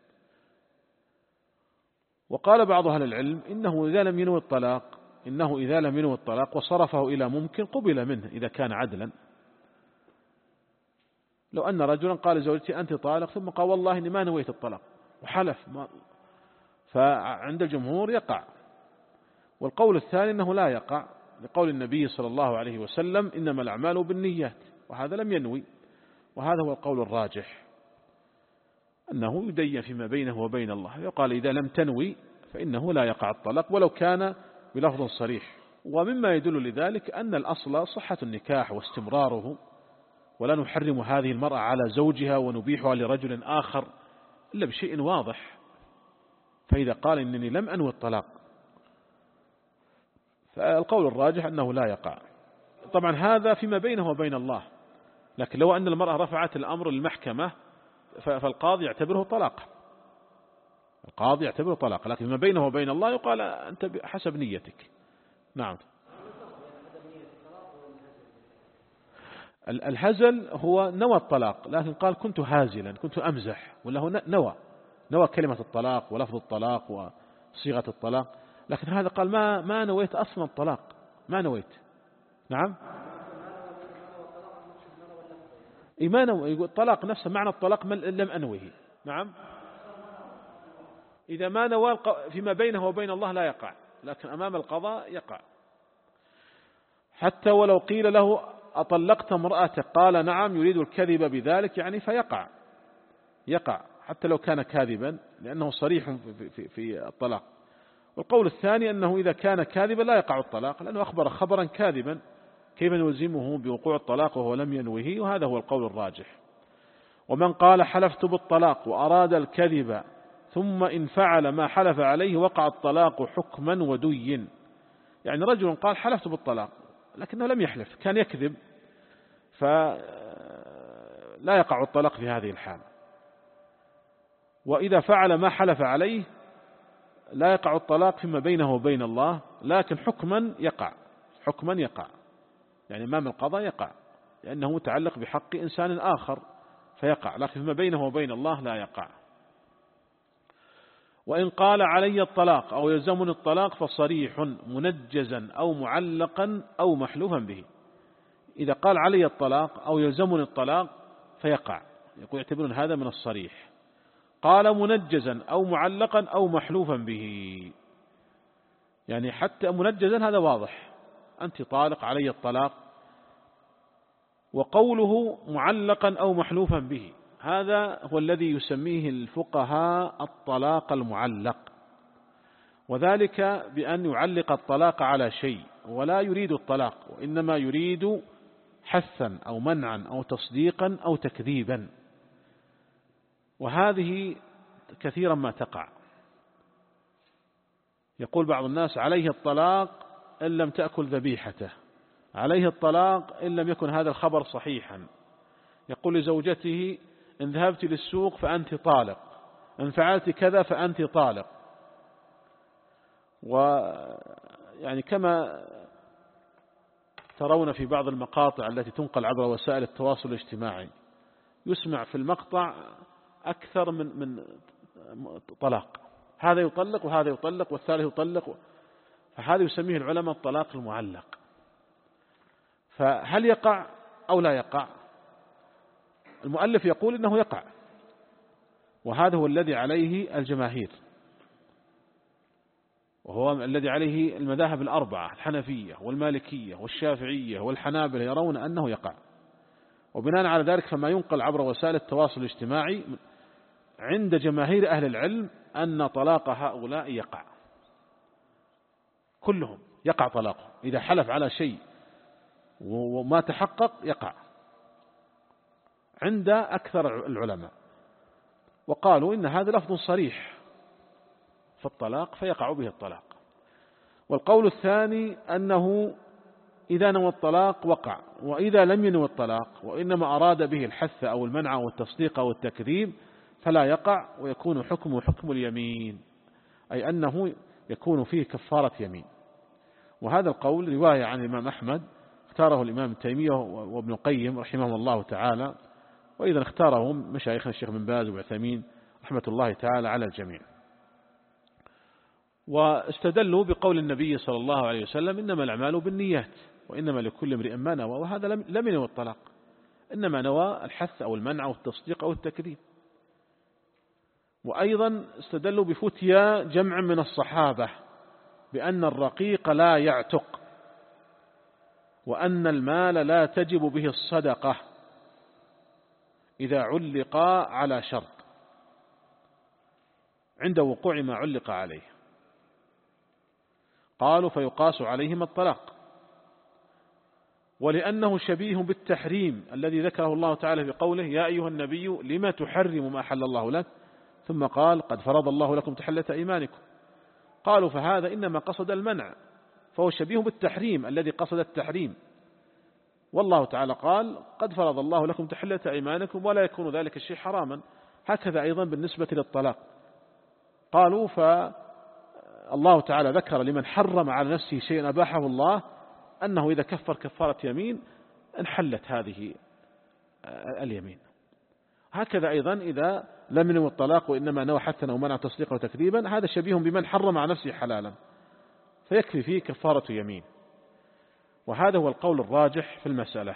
وقال بعض أهل العلم إنه إذا لم ينوي الطلاق إنه إذا لم ينوي الطلاق وصرفه إلى ممكن قبل منه إذا كان عدلا. لو أن رجلا قال لزوجتي أنت طالق ثم قال والله إني ما نويت الطلاق وحلف، ما فعند الجمهور يقع. والقول الثاني أنه لا يقع، لقول النبي صلى الله عليه وسلم إنما الأعمال بالنيات، وهذا لم ينوي. وهذا هو القول الراجح، أنه يدين فيما بينه وبين الله. يقال إذا لم تنوي فإنه لا يقع الطلاق ولو كان بلفظ صريح. ومما يدل لذلك أن الأصل صحة النكاح واستمراره، ولا نحرم هذه المرأة على زوجها ونبيحها لرجل آخر إلا بشيء واضح. فإذا قال إنني لم أنوي الطلاق فالقول الراجح أنه لا يقع. طبعا هذا فيما بينه وبين الله، لكن لو أن المرأة رفعت الأمر للمحكمة فالقاضي يعتبره طلاق، القاضي يعتبره طلاق، لكن فيما بينه وبين الله يقال أنت حسب نيتك. نعم. الهزل هو نوى الطلاق، لكن قال كنت هازلا، كنت أمزح، ولا هو نوى نوى كلمة الطلاق ولفظ الطلاق وصيغة الطلاق، لكن هذا قال ما ما نويت أصلا الطلاق، ما نويت. نعم. إيمان يقول الطلاق نفسه معنى الطلاق لم أنويه. نعم. إذا ما نوى فيما بينه وبين الله لا يقع، لكن أمام القضاء يقع. حتى ولو قيل له أطلقت امرأتك قال نعم يريد الكذب بذلك يعني فيقع، يقع حتى لو كان كاذبا لأنه صريح في, في الطلاق. والقول الثاني أنه إذا كان كاذبا لا يقع الطلاق، لأنه أخبر خبرا كاذبا، كيف نلزمه بوقوع الطلاق وهو لم ينوه؟ وهذا هو القول الراجح. ومن قال حلفت بالطلاق وأراد الكذب ثم إن فعل ما حلف عليه وقع الطلاق حكما ودي. يعني رجل قال حلفت بالطلاق لكنه لم يحلف، كان يكذب، فلا يقع الطلاق في هذه الحال. وإذا فعل ما حلف عليه لا يقع الطلاق فيما بينه وبين الله، لكن حكما يقع، حكما يقع يعني أمام القضاء يقع، لأنه متعلق بحق إنسان آخر فيقع، لكن فيما بينه وبين الله لا يقع. وإن قال علي الطلاق أو يلزمني الطلاق فصريح منجزا أو معلقا أو محلوفا به. إذا قال علي الطلاق أو يلزمني الطلاق فيقع، يقول يعتبرون هذا من الصريح. قال منجزا أو معلقا أو محلوفا به، يعني حتى منجزا هذا واضح، أنت طالق علي الطلاق. وقوله معلقا أو محلوفا به هذا هو الذي يسميه الفقهاء الطلاق المعلق، وذلك بأن يعلق الطلاق على شيء ولا يريد الطلاق، وإنما يريد حثا أو منعا أو تصديقا أو تكذيبا. وهذه كثيرا ما تقع. يقول بعض الناس عليه الطلاق إن لم تأكل ذبيحته، عليه الطلاق إن لم يكن هذا الخبر صحيحا. يقول لزوجته إن ذهبت للسوق فأنت طالق، إن فعلت كذا فأنت طالق. ويعني كما ترون في بعض المقاطع التي تنقل عبر وسائل التواصل الاجتماعي يسمع في المقطع أكثر من من طلاق، هذا يطلق وهذا يطلق والثالث يطلق، فهذا يسميه العلماء الطلاق المعلق. فهل يقع أو لا يقع؟ المؤلف يقول إنه يقع، وهذا هو الذي عليه الجماهير، وهو الذي عليه المذاهب الأربعة، الحنفية والمالكية والشافعية والحنابلة، يرون أنه يقع. وبناء على ذلك فما ينقل عبر وسائل التواصل الاجتماعي عند جماهير أهل العلم أن طلاق هؤلاء يقع، كلهم يقع طلاقه إذا حلف على شيء وما تحقق يقع عند أكثر العلماء، وقالوا إن هذا لفظ صريح في الطلاق فيقع به الطلاق. والقول الثاني أنه إذا نوى الطلاق وقع، وإذا لم ينوي الطلاق وإنما أراد به الحث أو المنع أو التصديق أو التكذيب فلا يقع، ويكون حكمه حكم اليمين، أي أنه يكون فيه كفارة يمين. وهذا القول رواية عن الإمام أحمد اختاره الإمام ابن تيمية وابن القيم رحمه الله تعالى، وإذا اختاره مشايخنا الشيخ بن باز وعثيمين رحمة الله تعالى على الجميع. واستدلوا بقول النبي صلى الله عليه وسلم إنما الأعمال بالنيات وإنما لكل امرئ ما نوى، وهذا لم ينوي الطلاق، إنما نوى الحث أو المنع أو التصديق أو التكذيب. وأيضا استدلوا بفتيا جمع من الصحابة بأن الرقيق لا يعتق، وأن المال لا تجب به الصدقة إذا علق على شرط عند وقوع ما علق عليه. قالوا فيقاس عليهم الطلاق، ولأنه شبيه بالتحريم الذي ذكره الله تعالى في قوله يا أيها النبي لما تحرم ما أحل الله لك، ثم قال قد فرض الله لكم تحلة أيمانكم. قالوا فهذا إنما قصد المنع، فهو شبيه بالتحريم الذي قصد التحريم، والله تعالى قال قد فرض الله لكم تحلة أيمانكم ولا يكون ذلك الشيء حراما. هكذا أيضا بالنسبة للطلاق، قالوا فالله تعالى ذكر لمن حرم على نفسه شيئا أباحه الله أنه إذا كفر كفارة يمين انحلت هذه اليمين. هكذا أيضا إذا لم ينوي الطلاق وإنما نوى حتى أو منع تصديقا وتكذيبا، هذا شبيه بمن حرم على نفسه حلالا فيكفي فيه كفارة يمين. وهذا هو القول الراجح في المسألة،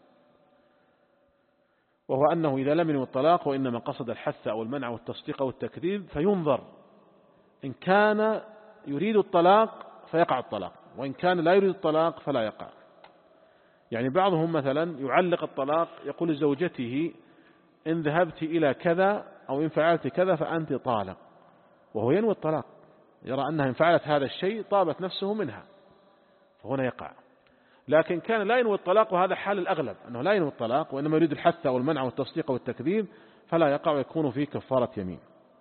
وهو أنه إذا لم ينوي الطلاق وإنما قصد الحث أو المنع والتصديق أو التكذيب فينظر، إن كان يريد الطلاق فيقع الطلاق، وإن كان لا يريد الطلاق فلا يقع. يعني بعضهم مثلا يعلق الطلاق يقول لزوجته إن ذهبت إلى كذا أو إن فعلت كذا فأنت طالق، وهو ينوي الطلاق، يرى أنها إن فعلت هذا الشيء طابت نفسه منها، فهنا يقع. لكن كان لا ينوي الطلاق، وهذا حال الأغلب أنه لا ينوي الطلاق وإنما يريد الحث أو المنع والتصديق والتكذيب، فلا يقع ويكون فيه كفارة يمين.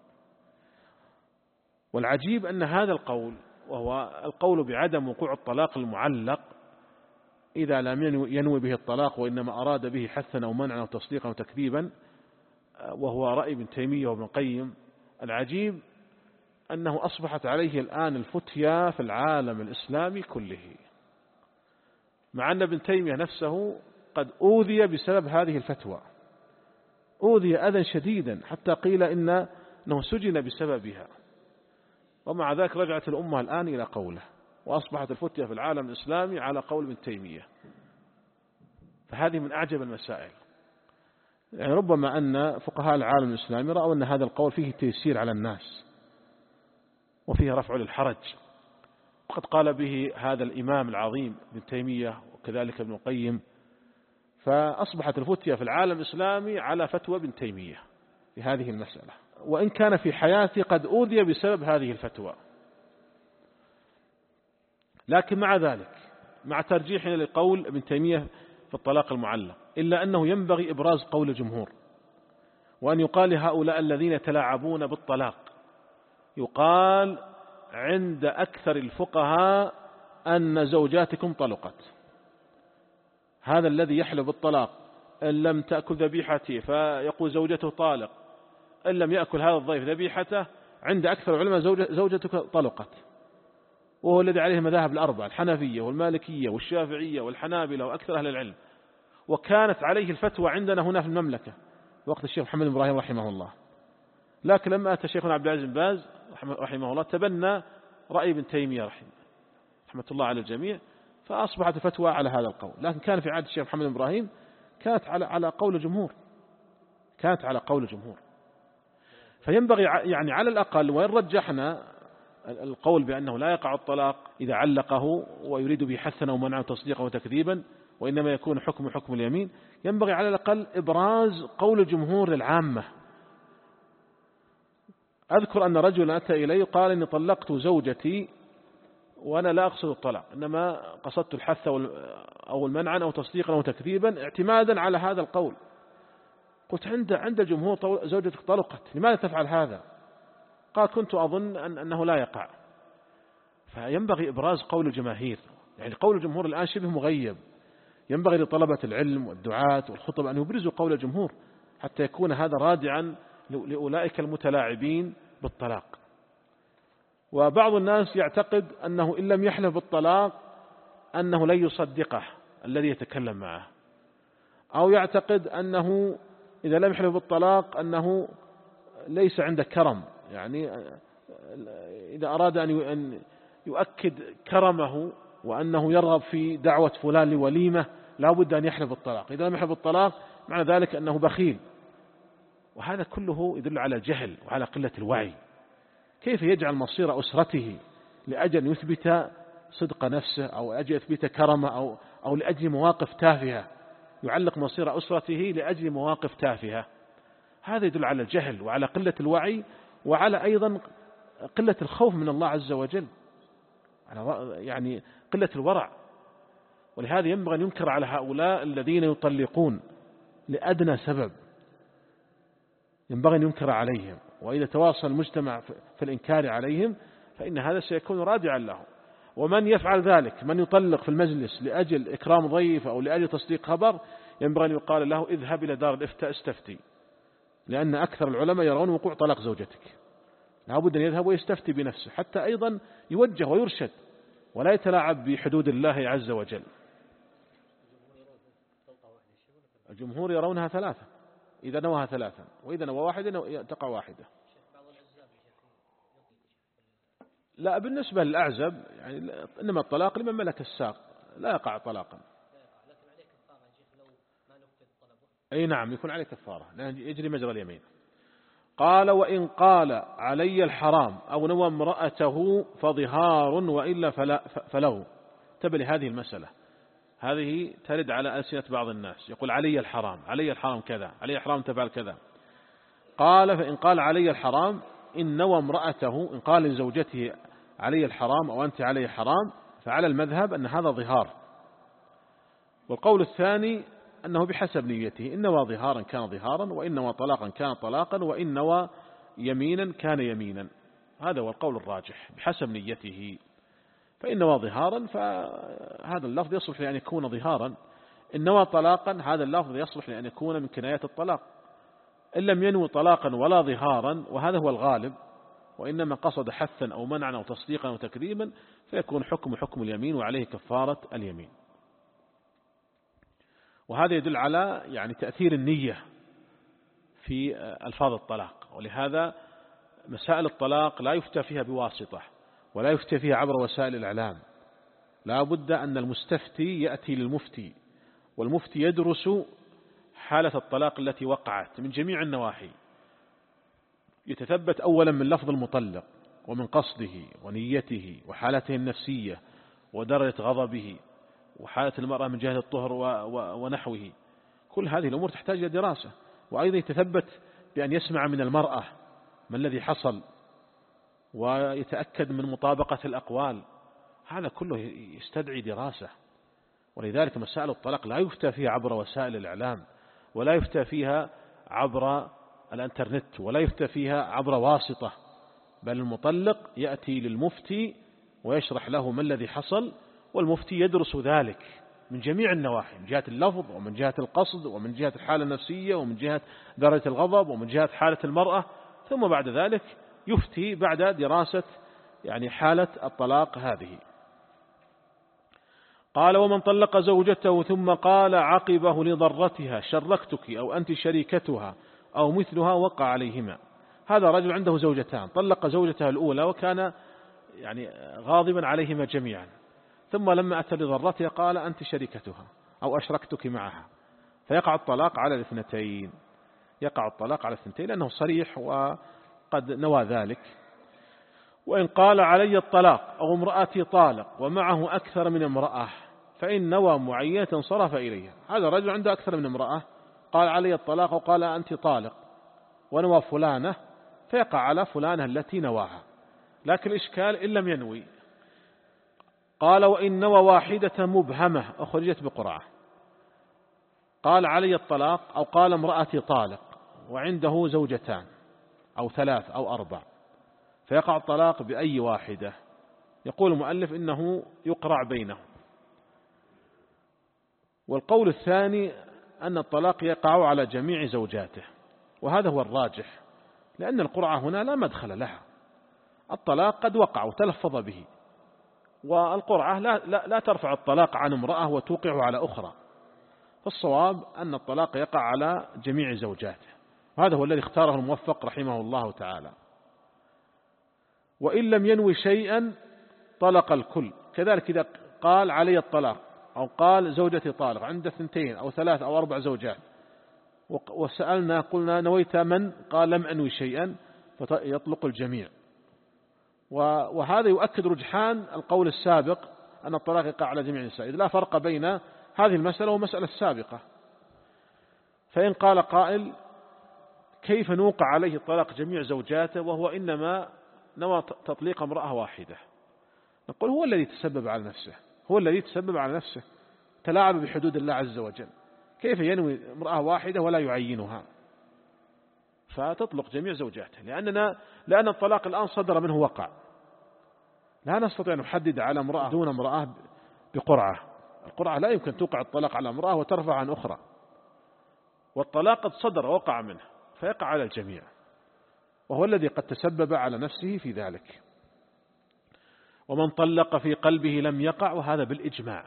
والعجيب أن هذا القول، وهو القول بعدم وقوع الطلاق المعلق إذا لم ينوي به الطلاق وإنما أراد به حثا أو منعا أو تصديقا أو تكذيبا، وهو رأي ابن تيمية وابن القيم، العجيب أنه أصبحت عليه الآن الفتيا في العالم الإسلامي كله، مع أن ابن تيمية نفسه قد أوذي بسبب هذه الفتوى، أوذي أذى شديدا حتى قيل إن أنه سجن بسببها، ومع ذلك رجعت الأمة الآن إلى قوله، وأصبحت الفتية في العالم الإسلامي على قول ابن تيمية. فهذه من أعجب المسائل. يعني ربما أن فقهاء العالم الإسلامي رأوا أن هذا القول فيه تيسير على الناس وفيه رفع للحرج، وقد قال به هذا الإمام العظيم ابن تيمية وكذلك ابن القيم، فأصبحت الفتية في العالم الإسلامي على فتوى ابن تيمية في هذه المسألة، وإن كان في حياته قد أوذي بسبب هذه الفتوى. لكن مع ذلك، مع ترجيحنا لقول ابن تيمية في الطلاق المعلق، إلا أنه ينبغي إبراز قول الجمهور، وأن يقال لهؤلاء الذين يتلاعبون بالطلاق، يقال عند أكثر الفقهاء أن زوجاتكم طلقت. هذا الذي يحلف بالطلاق إن لم تأكل ذبيحتي فيقول زوجته طالق، إن لم يأكل هذا الضيف ذبيحته عند أكثر العلماء زوجتك طلقت، وهو الذي عليه المذاهب الأربعة، الحنفية والمالكية والشافعية والحنابلة وأكثر أهل العلم. وكانت عليه الفتوى عندنا هنا في المملكة وقت الشيخ محمد بن إبراهيم رحمه الله، لكن لما أتى شيخنا عبد العزيز بن باز رحمه الله تبنى رأي ابن تيمية رحمه رحمة الله على الجميع، فأصبحت الفتوى على هذا القول. لكن كان في عهد الشيخ محمد بن إبراهيم كانت على على قول الجمهور، كانت على قول الجمهور. فينبغي يعني على الأقل، وإن رجحنا القول بأنه لا يقع الطلاق إذا علقه ويريد به حثا أو منعا تصديقا وتكذيبا، وإنما يكون حكم حكم اليمين، ينبغي على الأقل إبراز قول الجمهور للعامة. أذكر أن رجلا أتى إلي قال إني طلقت زوجتي وأنا لا أقصد الطلاق، إنما قصدت الحث أو المنع أو تصديقا أو تكذيبا اعتمادا على هذا القول. قلت عند عند الجمهور زوجتك طلقت، لماذا تفعل هذا؟ قال كنت أظن أن أنه لا يقع. فينبغي إبراز قول الجماهير، يعني قول الجمهور الآن شبه مغيب، ينبغي لطلبة العلم والدعاة والخطب أن يبرزوا قول الجمهور حتى يكون هذا رادعا لأولئك المتلاعبين بالطلاق. وبعض الناس يعتقد أنه إن لم يحلف بالطلاق أنه لن يصدقه الذي يتكلم معه، أو يعتقد أنه إذا لم يحلف بالطلاق أنه ليس عنده كرم، يعني إذا أراد أن يؤكد كرمه وأنه يرغب في دعوة فلان لوليمة لا بد أن يحلف بالطلاق، إذا لم يحلف بالطلاق معنى ذلك أنه بخيل. وهذا كله يدل على الجهل وعلى قلة الوعي. كيف يجعل مصير أسرته لأجل أن يثبت صدق نفسه أو أجل يثبت كرمه أو, أو لأجل مواقف تافهة، يعلق مصير أسرته لأجل مواقف تافهة؟ هذا يدل على الجهل وعلى قلة الوعي وعلى أيضا قلة الخوف من الله عز وجل، يعني قلة الورع. ولهذا ينبغي أن ينكر على هؤلاء الذين يطلقون لأدنى سبب، ينبغي أن ينكر عليهم. وإذا تواصل المجتمع في الإنكار عليهم فإن هذا سيكون رادعا له. ومن يفعل ذلك، من يطلق في المجلس لأجل إكرام ضيف أو لأجل تصديق خبر، ينبغي أن يقال له اذهب إلى دار الإفتاء استفتي، لأن أكثر العلماء يرون وقوع طلاق زوجتك. لا بد أن يذهب ويستفتي بنفسه حتى أيضا يوجه ويرشد ولا يتلاعب بحدود الله عز وجل. الجمهور يرونها ثلاثة، إذا نواها ثلاثا، وإذا نوى واحدة تقع واحدة. لا، بالنسبة للأعزب يعني إنما الطلاق لمن ملك الساق، لا يقع طلاقا. أي نعم، يكون عليه كفارة لأن يجري مجرى اليمين. قال وإن قال علي الحرام أو نوى امرأته فظهار وإلا فله. انتبه هذه المسألة، هذه ترد على ألسنة بعض الناس، يقول علي الحرام، علي الحرام كذا، علي الحرام تفعل كذا. قال فإن قال علي الحرام إن نوى امرأته، إن قال لزوجته علي الحرام أو أنت علي حرام، فعلى المذهب أن هذا ظهار. والقول الثاني أنه بحسب نيته، إن نوى ظهارا كان ظهارا، وإن نوى طلاقا كان طلاقا، وإن نوى يمينا كان يمينا. هذا هو القول الراجح، بحسب نيته. فإن نوى ظهارا فهذا اللفظ يصلح لأن يكون ظهارا، إن نوى طلاقا هذا اللفظ يصلح لأن يكون من كنايات الطلاق. إن لم ينوي طلاقا ولا ظهارا، وهذا هو الغالب، وإنما قصد حثا أو منعا أو تصديقا أو تكذيبا، فيكون حكم حكم اليمين وعليه كفارة اليمين. وهذا يدل على يعني تأثير النية في ألفاظ الطلاق. ولهذا مسائل الطلاق لا يفتى فيها بواسطة ولا يفتى فيها عبر وسائل الإعلام، لا بد أن المستفتي يأتي للمفتي، والمفتي يدرس حالة الطلاق التي وقعت من جميع النواحي، يتثبت أولا من لفظ المطلق ومن قصده ونيته وحالته النفسية ودرجة غضبه وحالة المرأة من جهة الطهر ونحوه. كل هذه الأمور تحتاج إلى دراسة. وأيضا يتثبت بأن يسمع من المرأة ما الذي حصل ويتأكد من مطابقة الأقوال. هذا كله يستدعي دراسة. ولذلك مسائل الطلاق لا يفتى فيها عبر وسائل الإعلام، ولا يفتى فيها عبر الانترنت، ولا يفتى فيها عبر واسطة، بل المطلق يأتي للمفتي ويشرح له ما الذي حصل، والمفتي يدرس ذلك من جميع النواحي، من جهة اللفظ ومن جهة القصد ومن جهة الحالة النفسية ومن جهة درجة الغضب ومن جهة حالة المرأة، ثم بعد ذلك يفتي بعد دراسة يعني حالة الطلاق هذه. قال ومن طلق زوجته ثم قال عقبه لضرتها شركتك أو أنت شريكتها أو مثلها وقع عليهما. هذا رجل عنده زوجتان، طلق زوجته الأولى وكان يعني غاضبا عليهما جميعا، ثم لما أتى لضرتها قال أنت شريكتها أو أشركتك معها، فيقع الطلاق على الاثنتين، يقع الطلاق على الاثنتين لأنه صريح وقد نوى ذلك. وإن قال علي الطلاق أو امرأتي طالق ومعه أكثر من امرأة فإن نوى معينة انصرف إليها. هذا رجل عنده أكثر من امرأة، قال علي الطلاق وقال أنت طالق، ونوى فلانة، فيقع على فلانة التي نواها. لكن الإشكال إن لم ينوي. قال وإن نوى واحدة مبهمة أخرجت بقرعة، قال علي الطلاق أو قال امرأتي طالق وعنده زوجتان أو ثلاث أو أربع، فيقع الطلاق بأي واحدة؟ يقول المؤلف إنه يقرع بينهم. والقول الثاني أن الطلاق يقع على جميع زوجاته، وهذا هو الراجح، لأن القرعة هنا لا مدخل لها. الطلاق قد وقع وتلفظ به، والقرعة لا, لا, لا ترفع الطلاق عن امرأة وتوقع على أخرى. فالصواب أن الطلاق يقع على جميع زوجاته، وهذا هو الذي اختاره الموفق رحمه الله تعالى. وإن لم ينوي شيئا طلق الكل. كذلك إذا قال علي الطلاق أو قال زوجتي طالق، عنده ثنتين أو ثلاث أو أربع زوجات، وسألنا قلنا نويت من؟ قال لم أنوي شيئا، فيطلق الجميع. وهذا يؤكد رجحان القول السابق أن الطلاق يقع على جميع النساء، إذ لا فرق بين هذه المسألة والمسألة السابقة. فإن قال قائل كيف نوقع عليه الطلاق جميع زوجاته وهو إنما نوى تطليق امرأة واحدة؟ نقول هو الذي تسبب على نفسه، هو الذي تسبب على نفسه، تلاعب بحدود الله عز وجل. كيف ينوي امرأة واحدة ولا يعينها؟ فتطلق جميع زوجاته، لأننا لأن الطلاق الآن صدر منه وقع، لا نستطيع أن نحدد على امرأة دون امرأة بقرعة. القرعة لا يمكن توقع الطلاق على امرأة وترفع عن أخرى، والطلاق قد صدر وقع منه فيقع على الجميع، وهو الذي قد تسبب على نفسه في ذلك. ومن طلق في قلبه لم يقع، وهذا بالإجماع.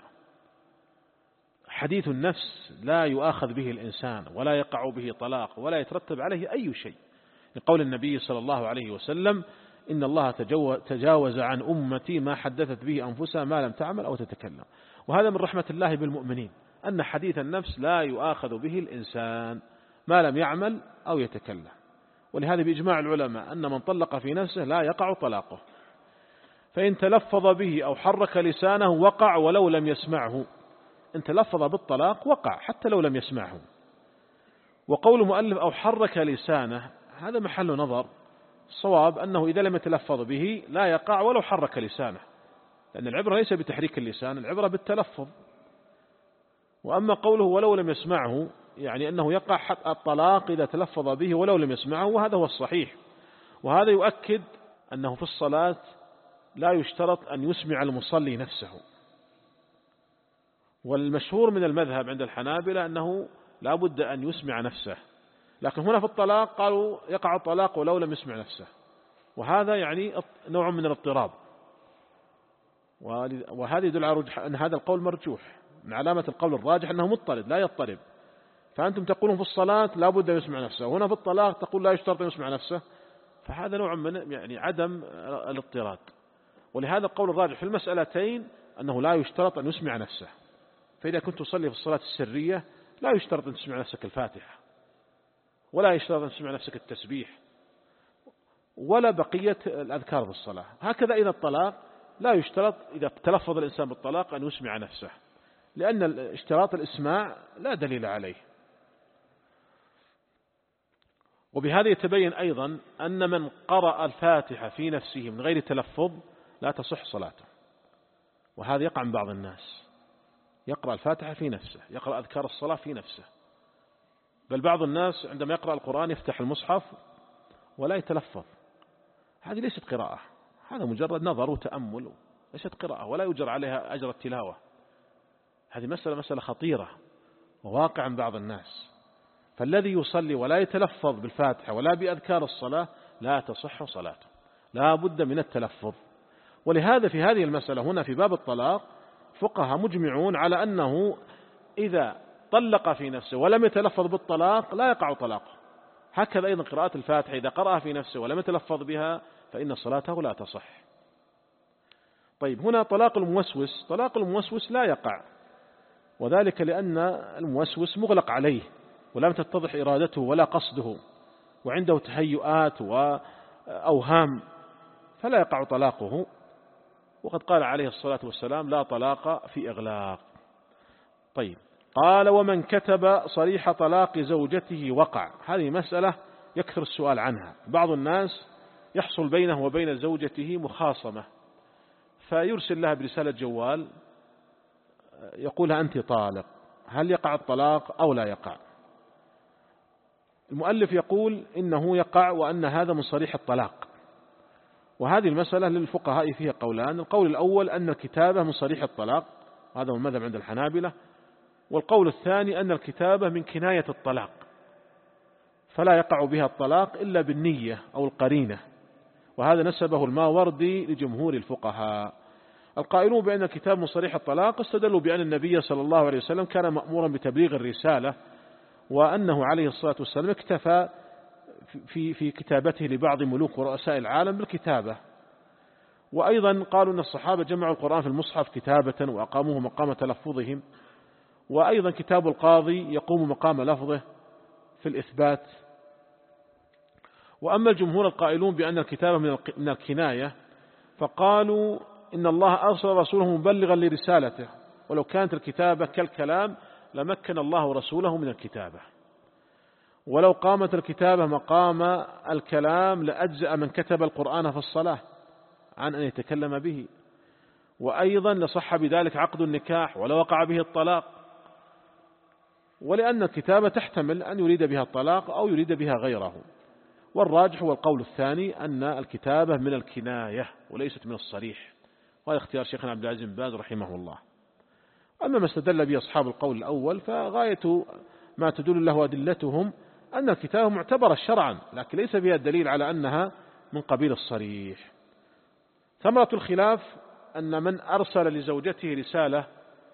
حديث النفس لا يؤاخذ به الإنسان ولا يقع به طلاق ولا يترتب عليه أي شيء، لقول النبي صلى الله عليه وسلم إن الله تجاوز عن أمتي ما حدثت به أنفسها ما لم تعمل أو تتكلم. وهذا من رحمة الله بالمؤمنين، أن حديث النفس لا يؤاخذ به الإنسان ما لم يعمل أو يتكلم. ولهذا بإجماع العلماء أن من طلق في نفسه لا يقع طلاقه. فإن تلفظ به أو حرك لسانه وقع ولو لم يسمعه. إن تلفظ بالطلاق وقع حتى لو لم يسمعه. وقول المؤلف أو حرك لسانه هذا محل نظر. الصواب أنه إذا لم يتلفظ به لا يقع ولو حرك لسانه، لأن العبرة ليس بتحريك اللسان، العبرة بالتلفظ. وأما قوله ولو لم يسمعه يعني أنه يقع حتى الطلاق إذا تلفظ به ولو لم يسمعه، وهذا هو الصحيح. وهذا يؤكد أنه في الصلاة لا يشترط أن يسمع المصلي نفسه. والمشهور من المذهب عند الحنابلة أنه لا بد أن يسمع نفسه، لكن هنا في الطلاق قالوا يقع الطلاق ولو لم يسمع نفسه، وهذا يعني نوع من الاضطراب. وهذا يدل على أن هذا القول مرجوح، من علامة القول الراجح أنه مضطرد لا يضطرب. فأنتم تقولون في الصلاة لا بد أن يسمع نفسه، وهنا في الطلاق تقول لا يشترط أن يسمع نفسه، فهذا نوع من يعني عدم الاضطراد. ولهذا القول الراجح في المسألتين أنه لا يشترط أن يسمع نفسه. فإذا كنت تصلي في الصلاة السرية لا يشترط أن تسمع نفسك الفاتحة، ولا يشترط أن تسمع نفسك التسبيح، ولا بقية الأذكار بالصلاة. هكذا إذا الطلاق لا يشترط إذا تلفظ الإنسان بالطلاق أن يسمع نفسه، لأن اشتراط الإسماع لا دليل عليه. وبهذا يتبين أيضا أن من قرأ الفاتحة في نفسه من غير تلفظ لا تصح صلاته. وهذا يقع من بعض الناس، يقرأ الفاتحة في نفسه، يقرأ أذكار الصلاة في نفسه، بل بعض الناس عندما يقرأ القرآن يفتح المصحف ولا يتلفظ. هذه ليست قراءة، هذا مجرد نظر وتأمل، ليست قراءة ولا يجر عليها أجر التلاوة. هذه مسألة مسألة خطيرة وواقع عن بعض الناس. فالذي يصلي ولا يتلفظ بالفاتحة ولا بأذكار الصلاة لا تصح صلاته، لا بد من التلفظ. ولهذا في هذه المسألة هنا في باب الطلاق فقهاء مجمعون على أنه إذا طلق في نفسه ولم يتلفظ بالطلاق لا يقع طلاقه. هكذا أيضا قراءة الفاتحة إذا قرأها في نفسه ولم يتلفظ بها فإن صلاته لا تصح. طيب هنا طلاق الموسوس، طلاق الموسوس لا يقع، وذلك لأن الموسوس مغلق عليه ولم تتضح إرادته ولا قصده، وعنده تهيؤات وأوهام، فلا يقع طلاقه. وقد قال عليه الصلاة والسلام لا طلاق في إغلاق. طيب، قال ومن كتب صريح طلاق زوجته وقع. هذه مسألة يكثر السؤال عنها. بعض الناس يحصل بينه وبين زوجته مخاصمة، فيرسل لها برسالة جوال يقولها أنت طالق، هل يقع الطلاق أو لا يقع؟ المؤلف يقول إنه يقع وأن هذا من صريح الطلاق. وهذه المسألة للفقهاء فيها قولان. القول الأول أن الكتابة من صريح الطلاق، هذا هو المذهب عند الحنابلة. والقول الثاني أن الكتابة من كناية الطلاق، فلا يقع بها الطلاق إلا بالنية أو القرينة، وهذا نسبه الماوردي لجمهور الفقهاء. القائلون بأن الكتاب من صريح الطلاق استدلوا بأن النبي صلى الله عليه وسلم كان مأمورا بتبليغ الرسالة، وأنه عليه الصلاة والسلام اكتفى في في كتابته لبعض ملوك ورؤساء العالم بالكتابة. وأيضا قالوا أن الصحابة جمعوا القرآن في المصحف كتابة وأقاموه مقام تلفظهم، وأيضا كتاب القاضي يقوم مقام لفظه في الإثبات. وأما الجمهور القائلون بأن الكتابة من الكناية فقالوا إن الله أرسل رسوله مبلغا لرسالته، ولو كانت الكتابة كالكلام لمكن الله رسوله من الكتابة، ولو قامت الكتابة مقام الكلام لأجزأ من كتب القرآن في الصلاة عن أن يتكلم به، وأيضا لصح بذلك عقد النكاح ولو وقع به الطلاق، ولأن الكتابة تحتمل أن يريد بها الطلاق أو يريد بها غيره. والراجح هو القول الثاني أن الكتابة من الكناية وليست من الصريح، وهذا اختيار شيخنا عبد العزيز بن باز رحمه الله. أما ما استدل به أصحاب القول الأول فغاية ما تدل له أدلتهم أن الكتابة معتبرة شرعا، لكن ليس فيها الدليل على أنها من قبيل الصريح. ثمرة الخلاف أن من أرسل لزوجته رسالة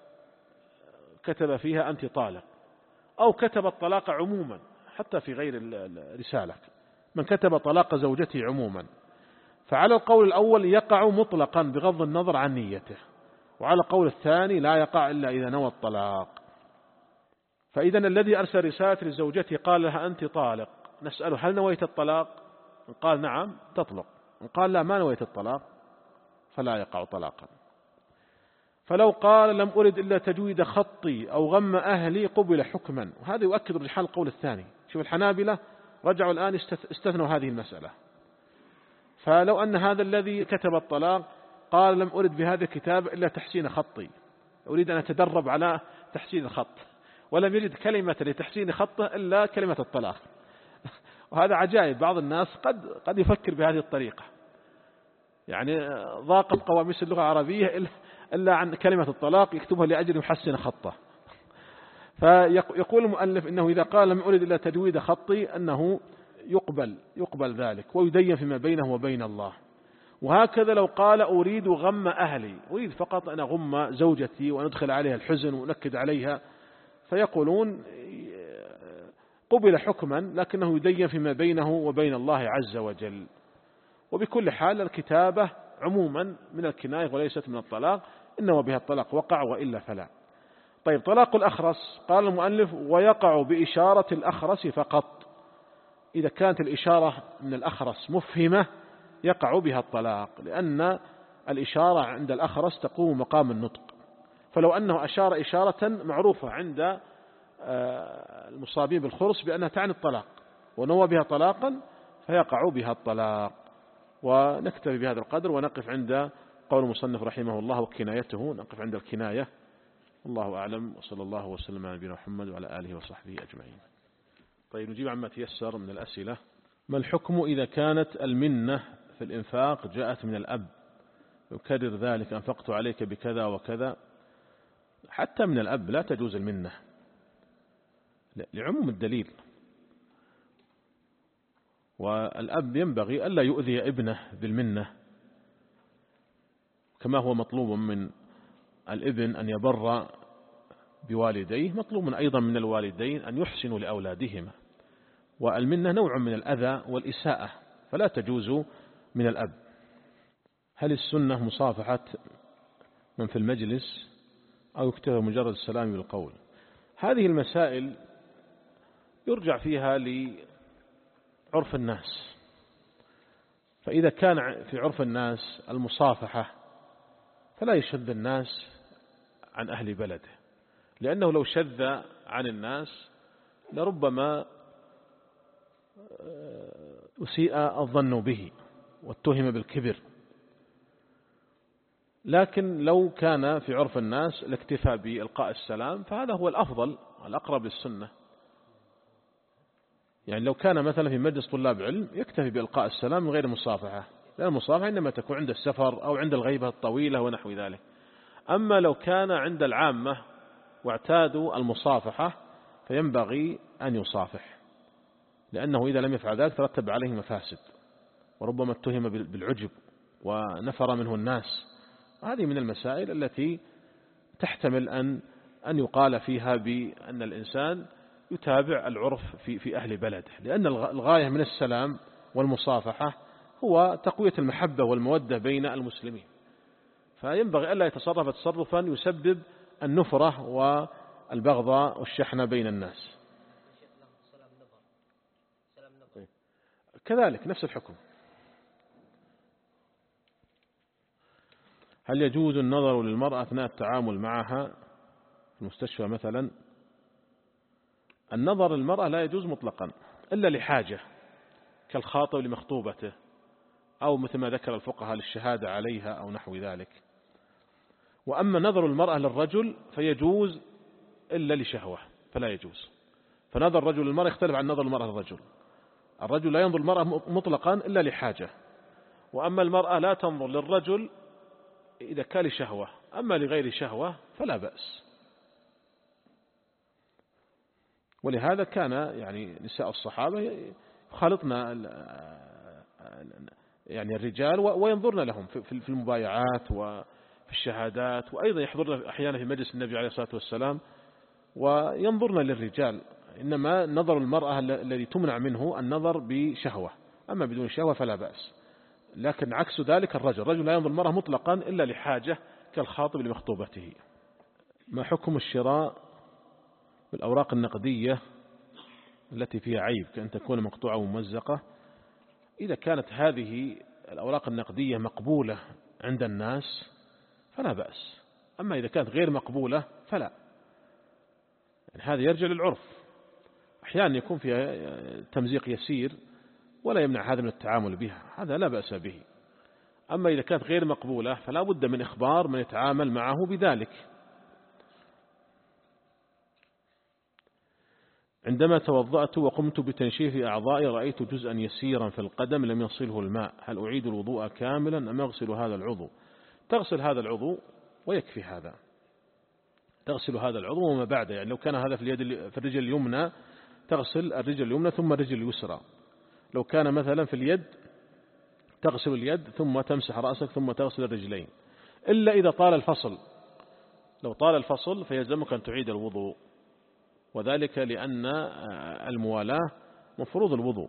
كتب فيها أنت طالق، أو كتب الطلاق عموما حتى في غير الرسالة، من كتب طلاق زوجته عموما، فعلى القول الأول يقع مطلقا بغض النظر عن نيته، وعلى القول الثاني لا يقع إلا إذا نوى الطلاق. فإذا الذي أرسل رسالة لزوجته قال لها أنت طالق، نسأله هل نويت الطلاق؟ إن قال نعم تطلق، إن قال لا ما نويت الطلاق فلا يقع طلاقا. فلو قال لم أرد إلا تجويد خطي أو غم أهلي قبل حكما، وهذا يؤكد رجحان القول الثاني. شوف الحنابلة رجعوا الآن استثنوا هذه المسألة. فلو أن هذا الذي كتب الطلاق قال لم أرد بهذا الكتاب إلا تحسين خطي، أريد أن أتدرب على تحسين الخط، ولم يجد كلمة لتحسين خطه إلا كلمة الطلاق. وهذا عجائب، بعض الناس قد قد يفكر بهذه الطريقة، يعني ضاقت قواميس اللغة العربية إلا عن كلمة الطلاق يكتبها لأجل يحسن خطه. فيقول المؤلف إنه إذا قال لم أرد إلا تجويد خطي أنه يقبل يقبل ذلك ويدين فيما بينه وبين الله. وهكذا لو قال أريد غم أهلي، أريد فقط أن أغم زوجتي وندخل عليها الحزن ونكد عليها، فيقولون قبل حكما لكنه يدين فيما بينه وبين الله عز وجل. وبكل حال الكتابة عموما من الكناية وليست من الطلاق، إنما بها الطلاق وقع وإلا فلا. طيب، طلاق الأخرس قال المؤلف ويقع بإشارة الأخرس فقط. إذا كانت الإشارة من الأخرس مفهمة يقع بها الطلاق، لأن الإشارة عند الأخرس تقوم مقام النطق. فلو أنه أشار إشارة معروفة عند المصابين بالخرس بأنها تعني الطلاق ونوى بها طلاقا فيقع بها الطلاق. ونكتفي بهذا القدر ونقف عند قول المصنف رحمه الله وكنايته، نقف عند الكناية. الله أعلم، وصلى الله وسلم على نبينا محمد وعلى آله وصحبه أجمعين. طيب، نجيب عما تيسر من الأسئلة. ما الحكم إذا كانت المنة في الإنفاق جاءت من الأب يكرر ذلك أنفقت عليك بكذا وكذا؟ حتى من الأب لا تجوز المنة لعموم الدليل، والأب ينبغي ألا يؤذي ابنه بالمنة، كما هو مطلوب من الابن أن يبر بوالديه، مطلوب أيضا من الوالدين أن يحسنوا لأولادهما. والمنة نوع من الأذى والإساءة فلا تجوز من الأب. هل السنة مصافحة من في المجلس أو يكتفى مجرد السلام بالقول؟ هذه المسائل يرجع فيها لعرف الناس، فإذا كان في عرف الناس المصافحة فلا يشد الناس عن أهل بلده، لأنه لو شذ عن الناس لربما أسيء الظن به واتهم بالكبر. لكن لو كان في عرف الناس الاكتفاء بإلقاء السلام فهذا هو الأفضل الأقرب للسنة. يعني لو كان مثلا في مجلس طلاب علم يكتفي بإلقاء السلام من غير مصافحة، لأن المصافحة إنما تكون عند السفر أو عند الغيبة الطويلة ونحو ذلك. أما لو كان عند العامة واعتادوا المصافحة فينبغي أن يصافح، لأنه إذا لم يفعل ذلك ترتب عليه مفاسد، وربما اتهم بالعجب ونفر منه الناس. هذه من المسائل التي تحتمل أن أن يقال فيها بأن الإنسان يتابع العرف في في أهل بلده، لأن الغاية من السلام والمصافحة هو تقوية المحبة والمودة بين المسلمين، فينبغي ألا يتصرف تصرفا يسبب النفرة والبغضاء والشحنة بين الناس. كذلك نفس الحكم. هل يجوز النظر للمرأة أثناء التعامل معها في المستشفى مثلا؟ النظر للمرأة لا يجوز مطلقا إلا لحاجة كالخاطب لمخطوبته، أو مثل ما ذكر الفقهاء للشهادة عليها أو نحو ذلك. وأما نظر المرأة للرجل فيجوز إلا لشهوة فلا يجوز. فنظر الرجل للمرأة يختلف عن نظر المرأة للرجل. الرجل لا ينظر المرأة مطلقا إلا لحاجة، وأما المرأة لا تنظر للرجل إذا كان لشهوة، أما لغير شهوة فلا بأس. ولهذا كان يعني نساء الصحابة يخالطنا يعني الرجال وينظرن لهم في المبايعات وفي الشهادات، وأيضا يحضرن أحيانا في مجلس النبي عليه الصلاة والسلام وينظرن للرجال. إنما نظر المرأة الذي تمنع منه النظر بشهوة، أما بدون شهوة فلا بأس. لكن عكس ذلك الرجل الرجل لا ينظر المرأة مطلقا إلا لحاجة كالخاطب لمخطوبته. ما حكم الشراء بالأوراق النقدية التي فيها عيب كأن تكون مقطوعة وممزقة؟ إذا كانت هذه الأوراق النقدية مقبولة عند الناس فلا بأس، أما إذا كانت غير مقبولة فلا. يعني هذا يرجع للعرف، أحيانا يكون فيها تمزيق يسير ولا يمنع هذا من التعامل بها، هذا لا بأس به. أما إذا كانت غير مقبولة فلا بد من إخبار من يتعامل معه بذلك. عندما توضأت وقمت بتنشيف أعضائي رأيت جزءا يسيرا في القدم لم يصله الماء، هل أعيد الوضوء كاملا أم أغسل هذا العضو؟ تغسل هذا العضو ويكفي هذا، تغسل هذا العضو وما بعده. يعني لو كان هذا في اليد في الرجل اليمنى تغسل الرجل اليمنى ثم الرجل اليسرى، لو كان مثلا في اليد تغسل اليد ثم تمسح رأسك ثم تغسل الرجلين، إلا إذا طال الفصل. لو طال الفصل فيلزمك أن تعيد الوضوء، وذلك لأن الموالاة مفروض الوضوء.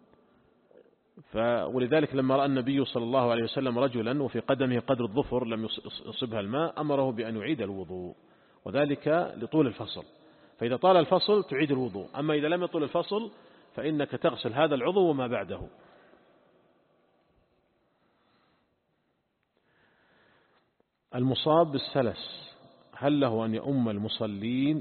ولذلك لما رأى النبي صلى الله عليه وسلم رجلا وفي قدمه قدر الظفر لم يصبها الماء أمره بأن يعيد الوضوء، وذلك لطول الفصل. فإذا طال الفصل تعيد الوضوء، أما إذا لم يطول الفصل فإنك تغسل هذا العضو وما بعده. المصاب بالسلس هل له أن يؤم المصلين؟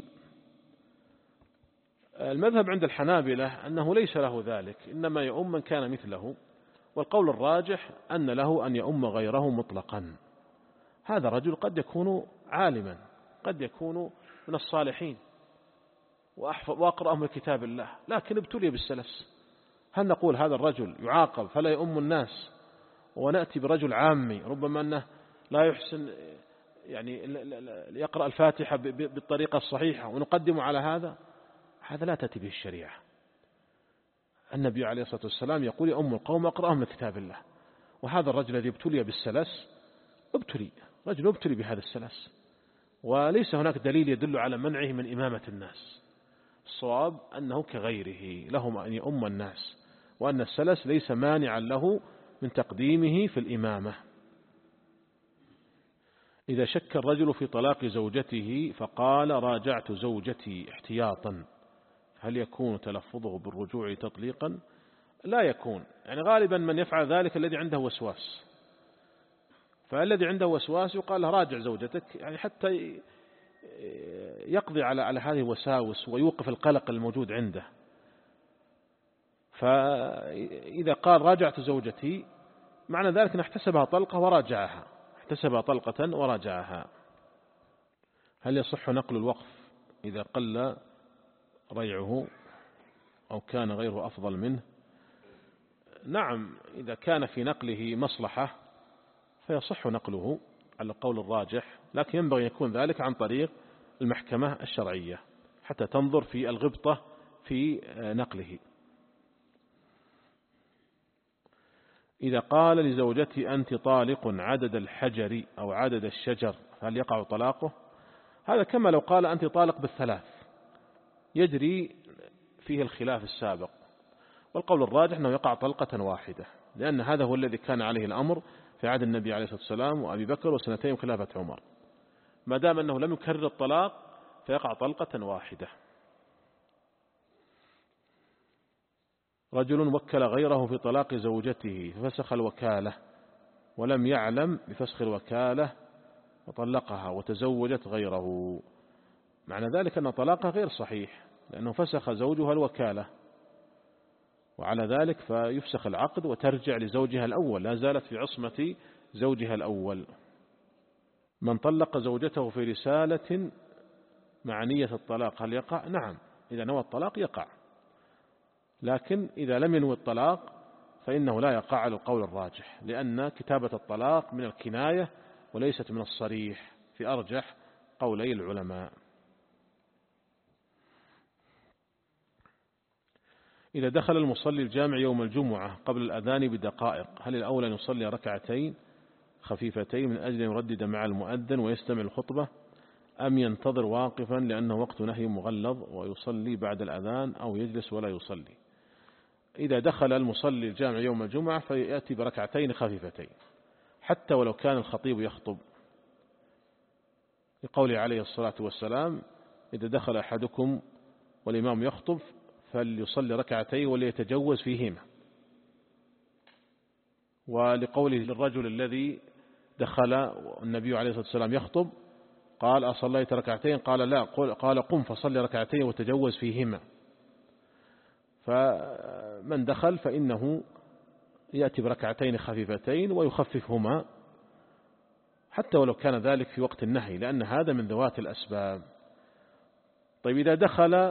المذهب عند الحنابلة أنه ليس له ذلك، إنما يؤم من كان مثله، والقول الراجح أن له أن يؤم غيره مطلقا. هذا الرجل قد يكون عالما، قد يكون من الصالحين وأقرأهم لكتاب الله، لكن ابتلي بالسلس. هل نقول هذا الرجل يعاقب فلا يؤم الناس، ونأتي برجل عامي ربما أنه لا يحسن يعني يقرأ الفاتحة بالطريقة الصحيحة ونقدم على هذا؟ هذا لا تأتي به الشريعة. النبي عليه الصلاة والسلام يقول يؤم القوم أقرأهم لكتاب الله، وهذا الرجل الذي ابتلي بالسلس ابتلي رجل ابتلي بهذا السلس، وليس هناك دليل يدل على منعه من إمامة الناس. الصواب أنه كغيره لهم أن يؤم الناس، وأن السلس ليس مانعا له من تقديمه في الإمامة. إذا شك الرجل في طلاق زوجته فقال راجعت زوجتي احتياطا، هل يكون تلفظه بالرجوع تطليقا؟ لا يكون. يعني غالبا من يفعل ذلك الذي عنده وسواس، فالذي عنده وسواس يقال له راجع زوجتك، يعني حتى يقضي على على هذه الوساوس ويوقف القلق الموجود عنده. فإذا قال راجعت زوجتي معنى ذلك أن احتسبها طلقة وراجعها، احتسبها طلقة وراجعها. هل يصح نقل الوقف إذا قل ريعه أو كان غيره أفضل منه؟ نعم، إذا كان في نقله مصلحة فيصح نقله على القول الراجح، لكن ينبغي يكون ذلك عن طريق المحكمة الشرعية حتى تنظر في الغبطة في نقله. إذا قال لزوجتي أنت طالق عدد الحجر أو عدد الشجر هل يقع طلاقه؟ هذا كما لو قال أنت طالق بالثلاث، يجري فيه الخلاف السابق، والقول الراجح أنه يقع طلقة واحدة، لأن هذا هو الذي كان عليه الأمر في عهد النبي عليه الصلاة والسلام وأبي بكر وسنتين خلافة عمر. ما دام أنه لم يكرر الطلاق فيقع طلقة واحدة. رجل وكل غيره في طلاق زوجته ففسخ الوكالة ولم يعلم بفسخ الوكالة وطلقها وتزوجت غيره، معنى ذلك أن طلاقها غير صحيح لأنه فسخ زوجها الوكالة، وعلى ذلك فيفسخ العقد وترجع لزوجها الأول، لا زالت في عصمة زوجها الأول. من طلق زوجته في رسالة مع نية الطلاق هل يقع؟ نعم، إذا نوى الطلاق يقع، لكن إذا لم ينوي الطلاق فإنه لا يقع على القول الراجح، لأن كتابة الطلاق من الكناية وليست من الصريح في أرجح قولي العلماء. إذا دخل المصلي الجامع يوم الجمعة قبل الأذان بدقائق هل الأولى أن يصلي ركعتين خفيفتين من أجل أن يردد مع المؤذن ويستمع الخطبة، أم ينتظر واقفا لأنه وقت نهي مغلظ ويصلي بعد الأذان، أو يجلس ولا يصلي؟ إذا دخل المصلي الجامع يوم الجمعة فيأتي بركعتين خفيفتين حتى ولو كان الخطيب يخطب، لقوله عليه الصلاة والسلام إذا دخل أحدكم والإمام يخطب فليصلي ركعتين وليتجوز فيهما، ولقوله للرجل الذي دخل النبي عليه الصلاة والسلام يخطب قال أصليت ركعتين؟ قال لا، قال قم فصلي ركعتين وتجوز فيهما. فمن دخل فإنه يأتي بركعتين خفيفتين ويخففهما حتى ولو كان ذلك في وقت النهي، لأن هذا من ذوات الأسباب. طيب إذا دخل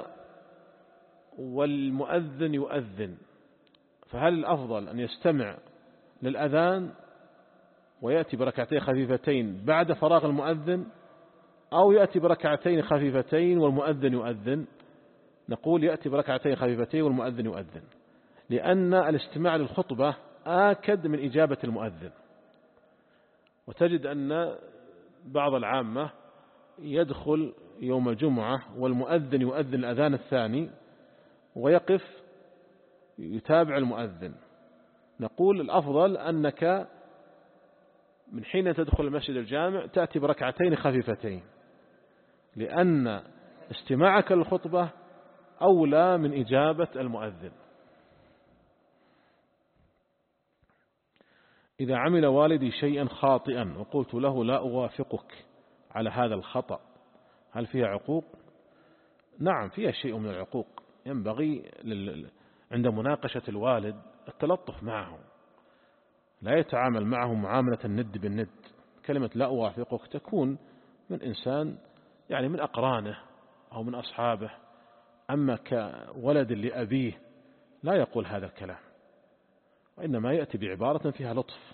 والمؤذن يؤذن فهل الأفضل أن يستمع للأذان ويأتي بركعتين خفيفتين بعد فراغ المؤذن، أو يأتي بركعتين خفيفتين والمؤذن يؤذن؟ نقول يأتي بركعتين خفيفتين والمؤذن يؤذن، لأن الاستماع للخطبة آكد من إجابة المؤذن. وتجد أن بعض العامة يدخل يوم الجمعة والمؤذن يؤذن الأذان الثاني ويقف يتابع المؤذن. نقول الأفضل أنك من حين تدخل المسجد الجامع تأتي بركعتين خفيفتين، لأن استماعك للخطبة أولى من إجابة المؤذن. إذا عمل والدي شيئا خاطئا وقلت له لا أوافقك على هذا الخطأ هل فيها عقوق؟ نعم، فيها شيء من العقوق. ينبغي عند مناقشة الوالد التلطف معه، لا يتعامل معه معاملة الند بالند. كلمة لا أوافقك تكون من إنسان يعني من أقرانه أو من أصحابه، أما كولد لأبيه لا يقول هذا الكلام، وإنما يأتي بعبارة فيها لطف.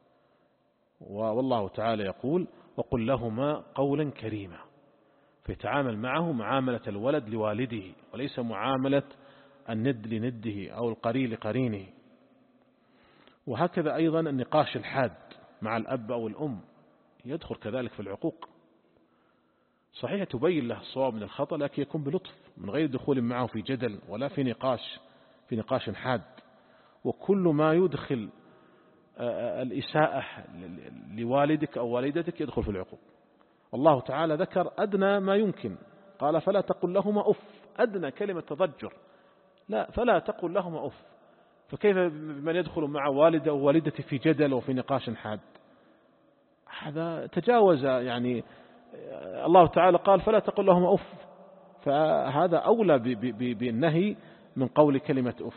والله تعالى يقول وقل لهما قولا كريما، فيتعامل معه معاملة الولد لوالده وليس معاملة الند لنده أو القري لقرينه. وهكذا أيضا النقاش الحاد مع الأب أو الأم يدخل كذلك في العقوق. صحيح تبين له الصواب من الخطأ، لكن يكون بلطف من غير دخول معه في جدل ولا في نقاش في نقاش حاد. وكل ما يدخل الإساءة لوالدك أو والدتك يدخل في العقوق. الله تعالى ذكر أدنى ما يمكن، قال فلا تقل لهما أف، أدنى كلمة تضجر، لا فلا تقل لهما أف. فكيف من يدخل مع والده أو والدته في جدل وفي نقاش حاد؟ هذا تجاوز يعني الله تعالى قال فلا تقل لهم أف، فهذا أولى بالنهي من قول كلمة أف.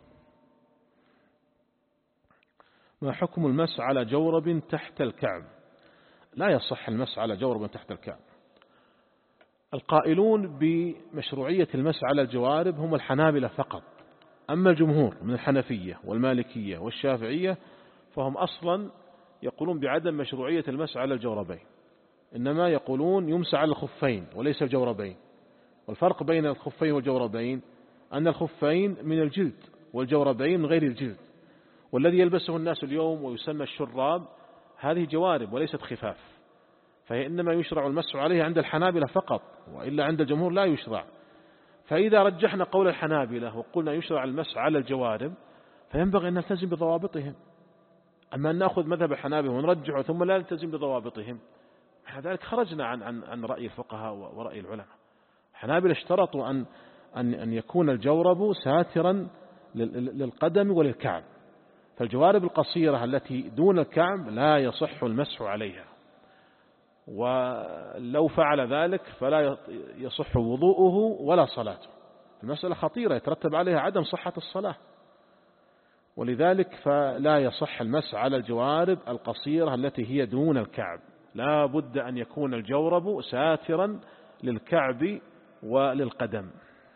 ما حكم المس على جورب تحت الكعب؟ لا يصح المس على جورب تحت الكعب. القائلون بمشروعية المس على الجوارب هم الحنابلة فقط، أما الجمهور من الحنفية والمالكية والشافعية فهم أصلا يقولون بعدم مشروعية المس على الجوربين، إنما يقولون يمس على الخفين وليس الجوربين. والفرق بين الخفين والجوربين أن الخفين من الجلد والجوربين من غير الجلد، والذي يلبسه الناس اليوم ويسمى الشراب هذه جوارب وليست خفاف، فهي إنما يشرع المسح عليها عند الحنابلة فقط، وإلا عند الجمهور لا يشرع. فإذا رجحنا قول الحنابلة وقلنا يشرع المسح على الجوارب فينبغي أن نلتزم بضوابطهم. أما أن نأخذ مذهب الحنابلة ونرجعه ثم لا نلتزم بضوابطهم، ذلك خرجنا عن عن عن رأي الفقهاء ورأي العلماء. الحنابلة اشترطوا أن أن أن يكون الجورب ساترا للقدم وللكعب، فالجوارب القصيرة التي دون الكعب لا يصح المسح عليها، ولو فعل ذلك فلا يصح وضوءه ولا صلاته. المسألة خطيرة يترتب عليها عدم صحة الصلاة، ولذلك فلا يصح المسح على الجوارب القصيرة التي هي دون الكعب، لا بد أن يكون الجورب ساترا للكعب وللقدم.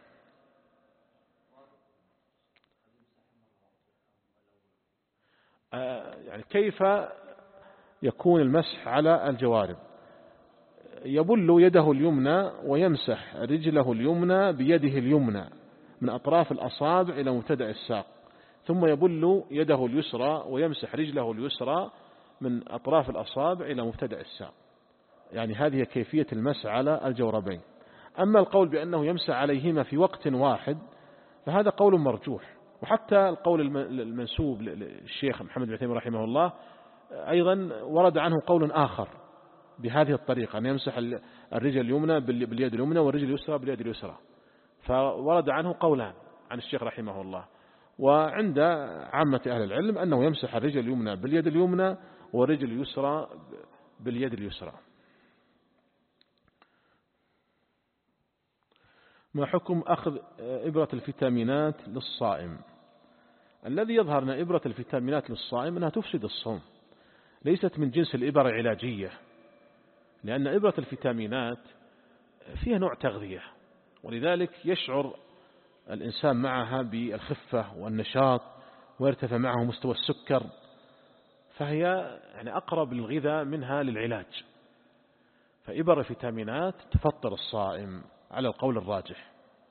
يعني كيف يكون المسح على الجوارب؟ يبل يده اليمنى ويمسح رجله اليمنى بيده اليمنى من أطراف الأصابع إلى مبتدأ الساق، ثم يبل يده اليسرى ويمسح رجله اليسرى من أطراف الأصابع إلى مبتدأ الساق. يعني هذه كيفية المسح على الجوربين. أما القول بأنه يمسح عليهما في وقت واحد فهذا قول مرجوح، وحتى القول المنسوب للشيخ محمد بن عثيمين رحمه الله أيضا ورد عنه قول آخر بهذه الطريقة، أن يمسح الرجل اليمنى باليد اليمنى والرجل اليسرى باليد اليسرى، فورد عنه قولان عن الشيخ رحمه الله. وعند عامة أهل العلم أنه يمسح الرجل اليمنى باليد اليمنى والرجل اليسرى باليد اليسرى. ما حكم أخذ إبرة الفيتامينات للصائم؟ الذي يظهر أن إبرة الفيتامينات للصائم أنها تفسد الصوم، ليست من جنس الإبر العلاجية، لأن إبرة الفيتامينات فيها نوع تغذية، ولذلك يشعر الإنسان معها بالخفة والنشاط ويرتفع معه مستوى السكر، فهي يعني أقرب للغذاء منها للعلاج. فإبر الفيتامينات تفطر الصائم على القول الراجح.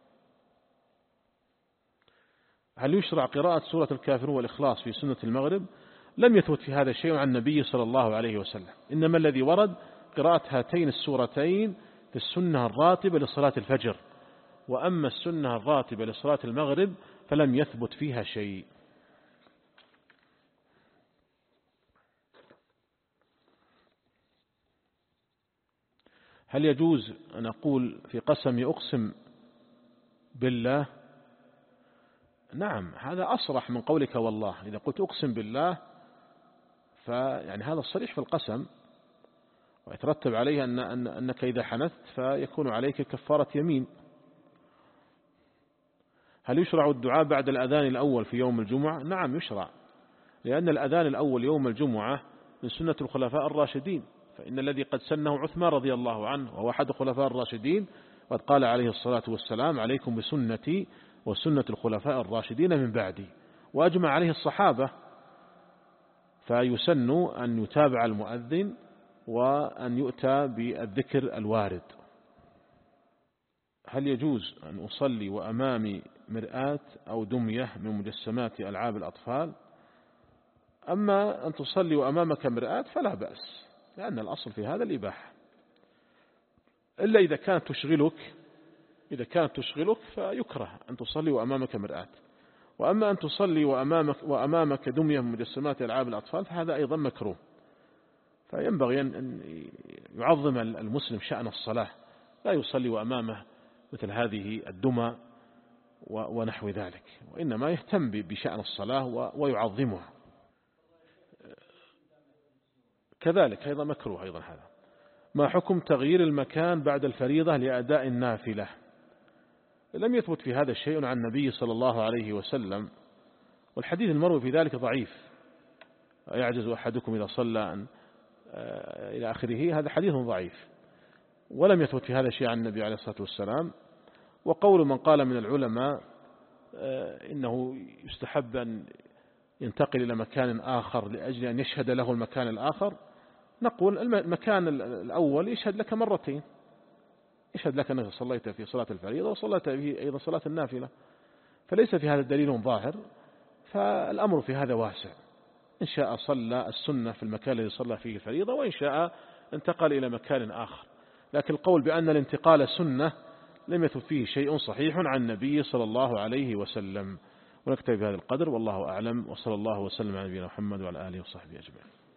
هل يشرع قراءة سورة الكافرون والإخلاص في سنة المغرب؟ لم يثبت في هذا شيء عن النبي صلى الله عليه وسلم، إنما الذي ورد قراءة هاتين السورتين في السنة الراتبة لصلاة الفجر، وأما السنة الراتبة لصلاة المغرب فلم يثبت فيها شيء. هل يجوز أن أقول في قسمي أقسم بالله؟ نعم، هذا أصرح من قولك والله. إذا قلت أقسم بالله فيعني هذا الصريح في القسم، ويترتب عليه أن أن أنك إذا حنثت فيكون عليك كفارة يمين. هل يشرع الدعاء بعد الأذان الأول في يوم الجمعة؟ نعم يشرع، لأن الأذان الأول يوم الجمعة من سنة الخلفاء الراشدين، فإن الذي قد سنه عثمان رضي الله عنه وهو أحد الخلفاء الراشدين، قد قال عليه الصلاة والسلام عليكم بسنتي وسنة الخلفاء الراشدين من بعدي، وأجمع عليه الصحابة، فيسن أن يتابع المؤذن وأن يؤتى بالذكر الوارد. هل يجوز أن أصلي وأمامي مرآة أو دمية من مجسمات ألعاب الأطفال؟ أما أن تصلي وأمامك مرآة فلا بأس، لأن الأصل في هذا الإباحة، إلا إذا كانت تشغلك إذا كانت تشغلك فيكره أن تصلي وأمامك مرآة. وأما أن تصلي وأمامك, وأمامك دمية من مجسمات ألعاب الأطفال فهذا أيضا مكروه. فينبغي أن يعظم المسلم شأن الصلاة، لا يصلي وأمامه مثل هذه الدمى ونحو ذلك، وإنما يهتم بشأن الصلاة ويعظمها. كذلك أيضا مكروه أيضا هذا. ما حكم تغيير المكان بعد الفريضة لأداء النافلة؟ لم يثبت في هذا شيء عن النبي صلى الله عليه وسلم، والحديث المروي في ذلك ضعيف، يعجز أحدكم إذا صلى أن إلى آخره، هذا حديث ضعيف ولم يثبت في هذا شيء عن النبي عليه الصلاة والسلام. وقول من قال من العلماء إنه يستحب أن ينتقل إلى مكان آخر لأجل أن يشهد له المكان الآخر، نقول المكان الأول يشهد لك مرتين، يشهد لك أنك صليت في صلاة الفريضة وصليت به أيضا صلاة النافلة، فليس في هذا دليل ظاهر، فالأمر في هذا واسع، إن شاء صلى السنة في المكان الذي صلى فيه الفريضة، وإن شاء انتقل إلى مكان آخر. لكن القول بأن الانتقال سنة لم يثبت فيه شيء صحيح عن النبي صلى الله عليه وسلم. ونكتفي بهذا القدر، والله أعلم، وصلى الله وسلم على نبينا محمد وعلى آله وصحبه أجمعين.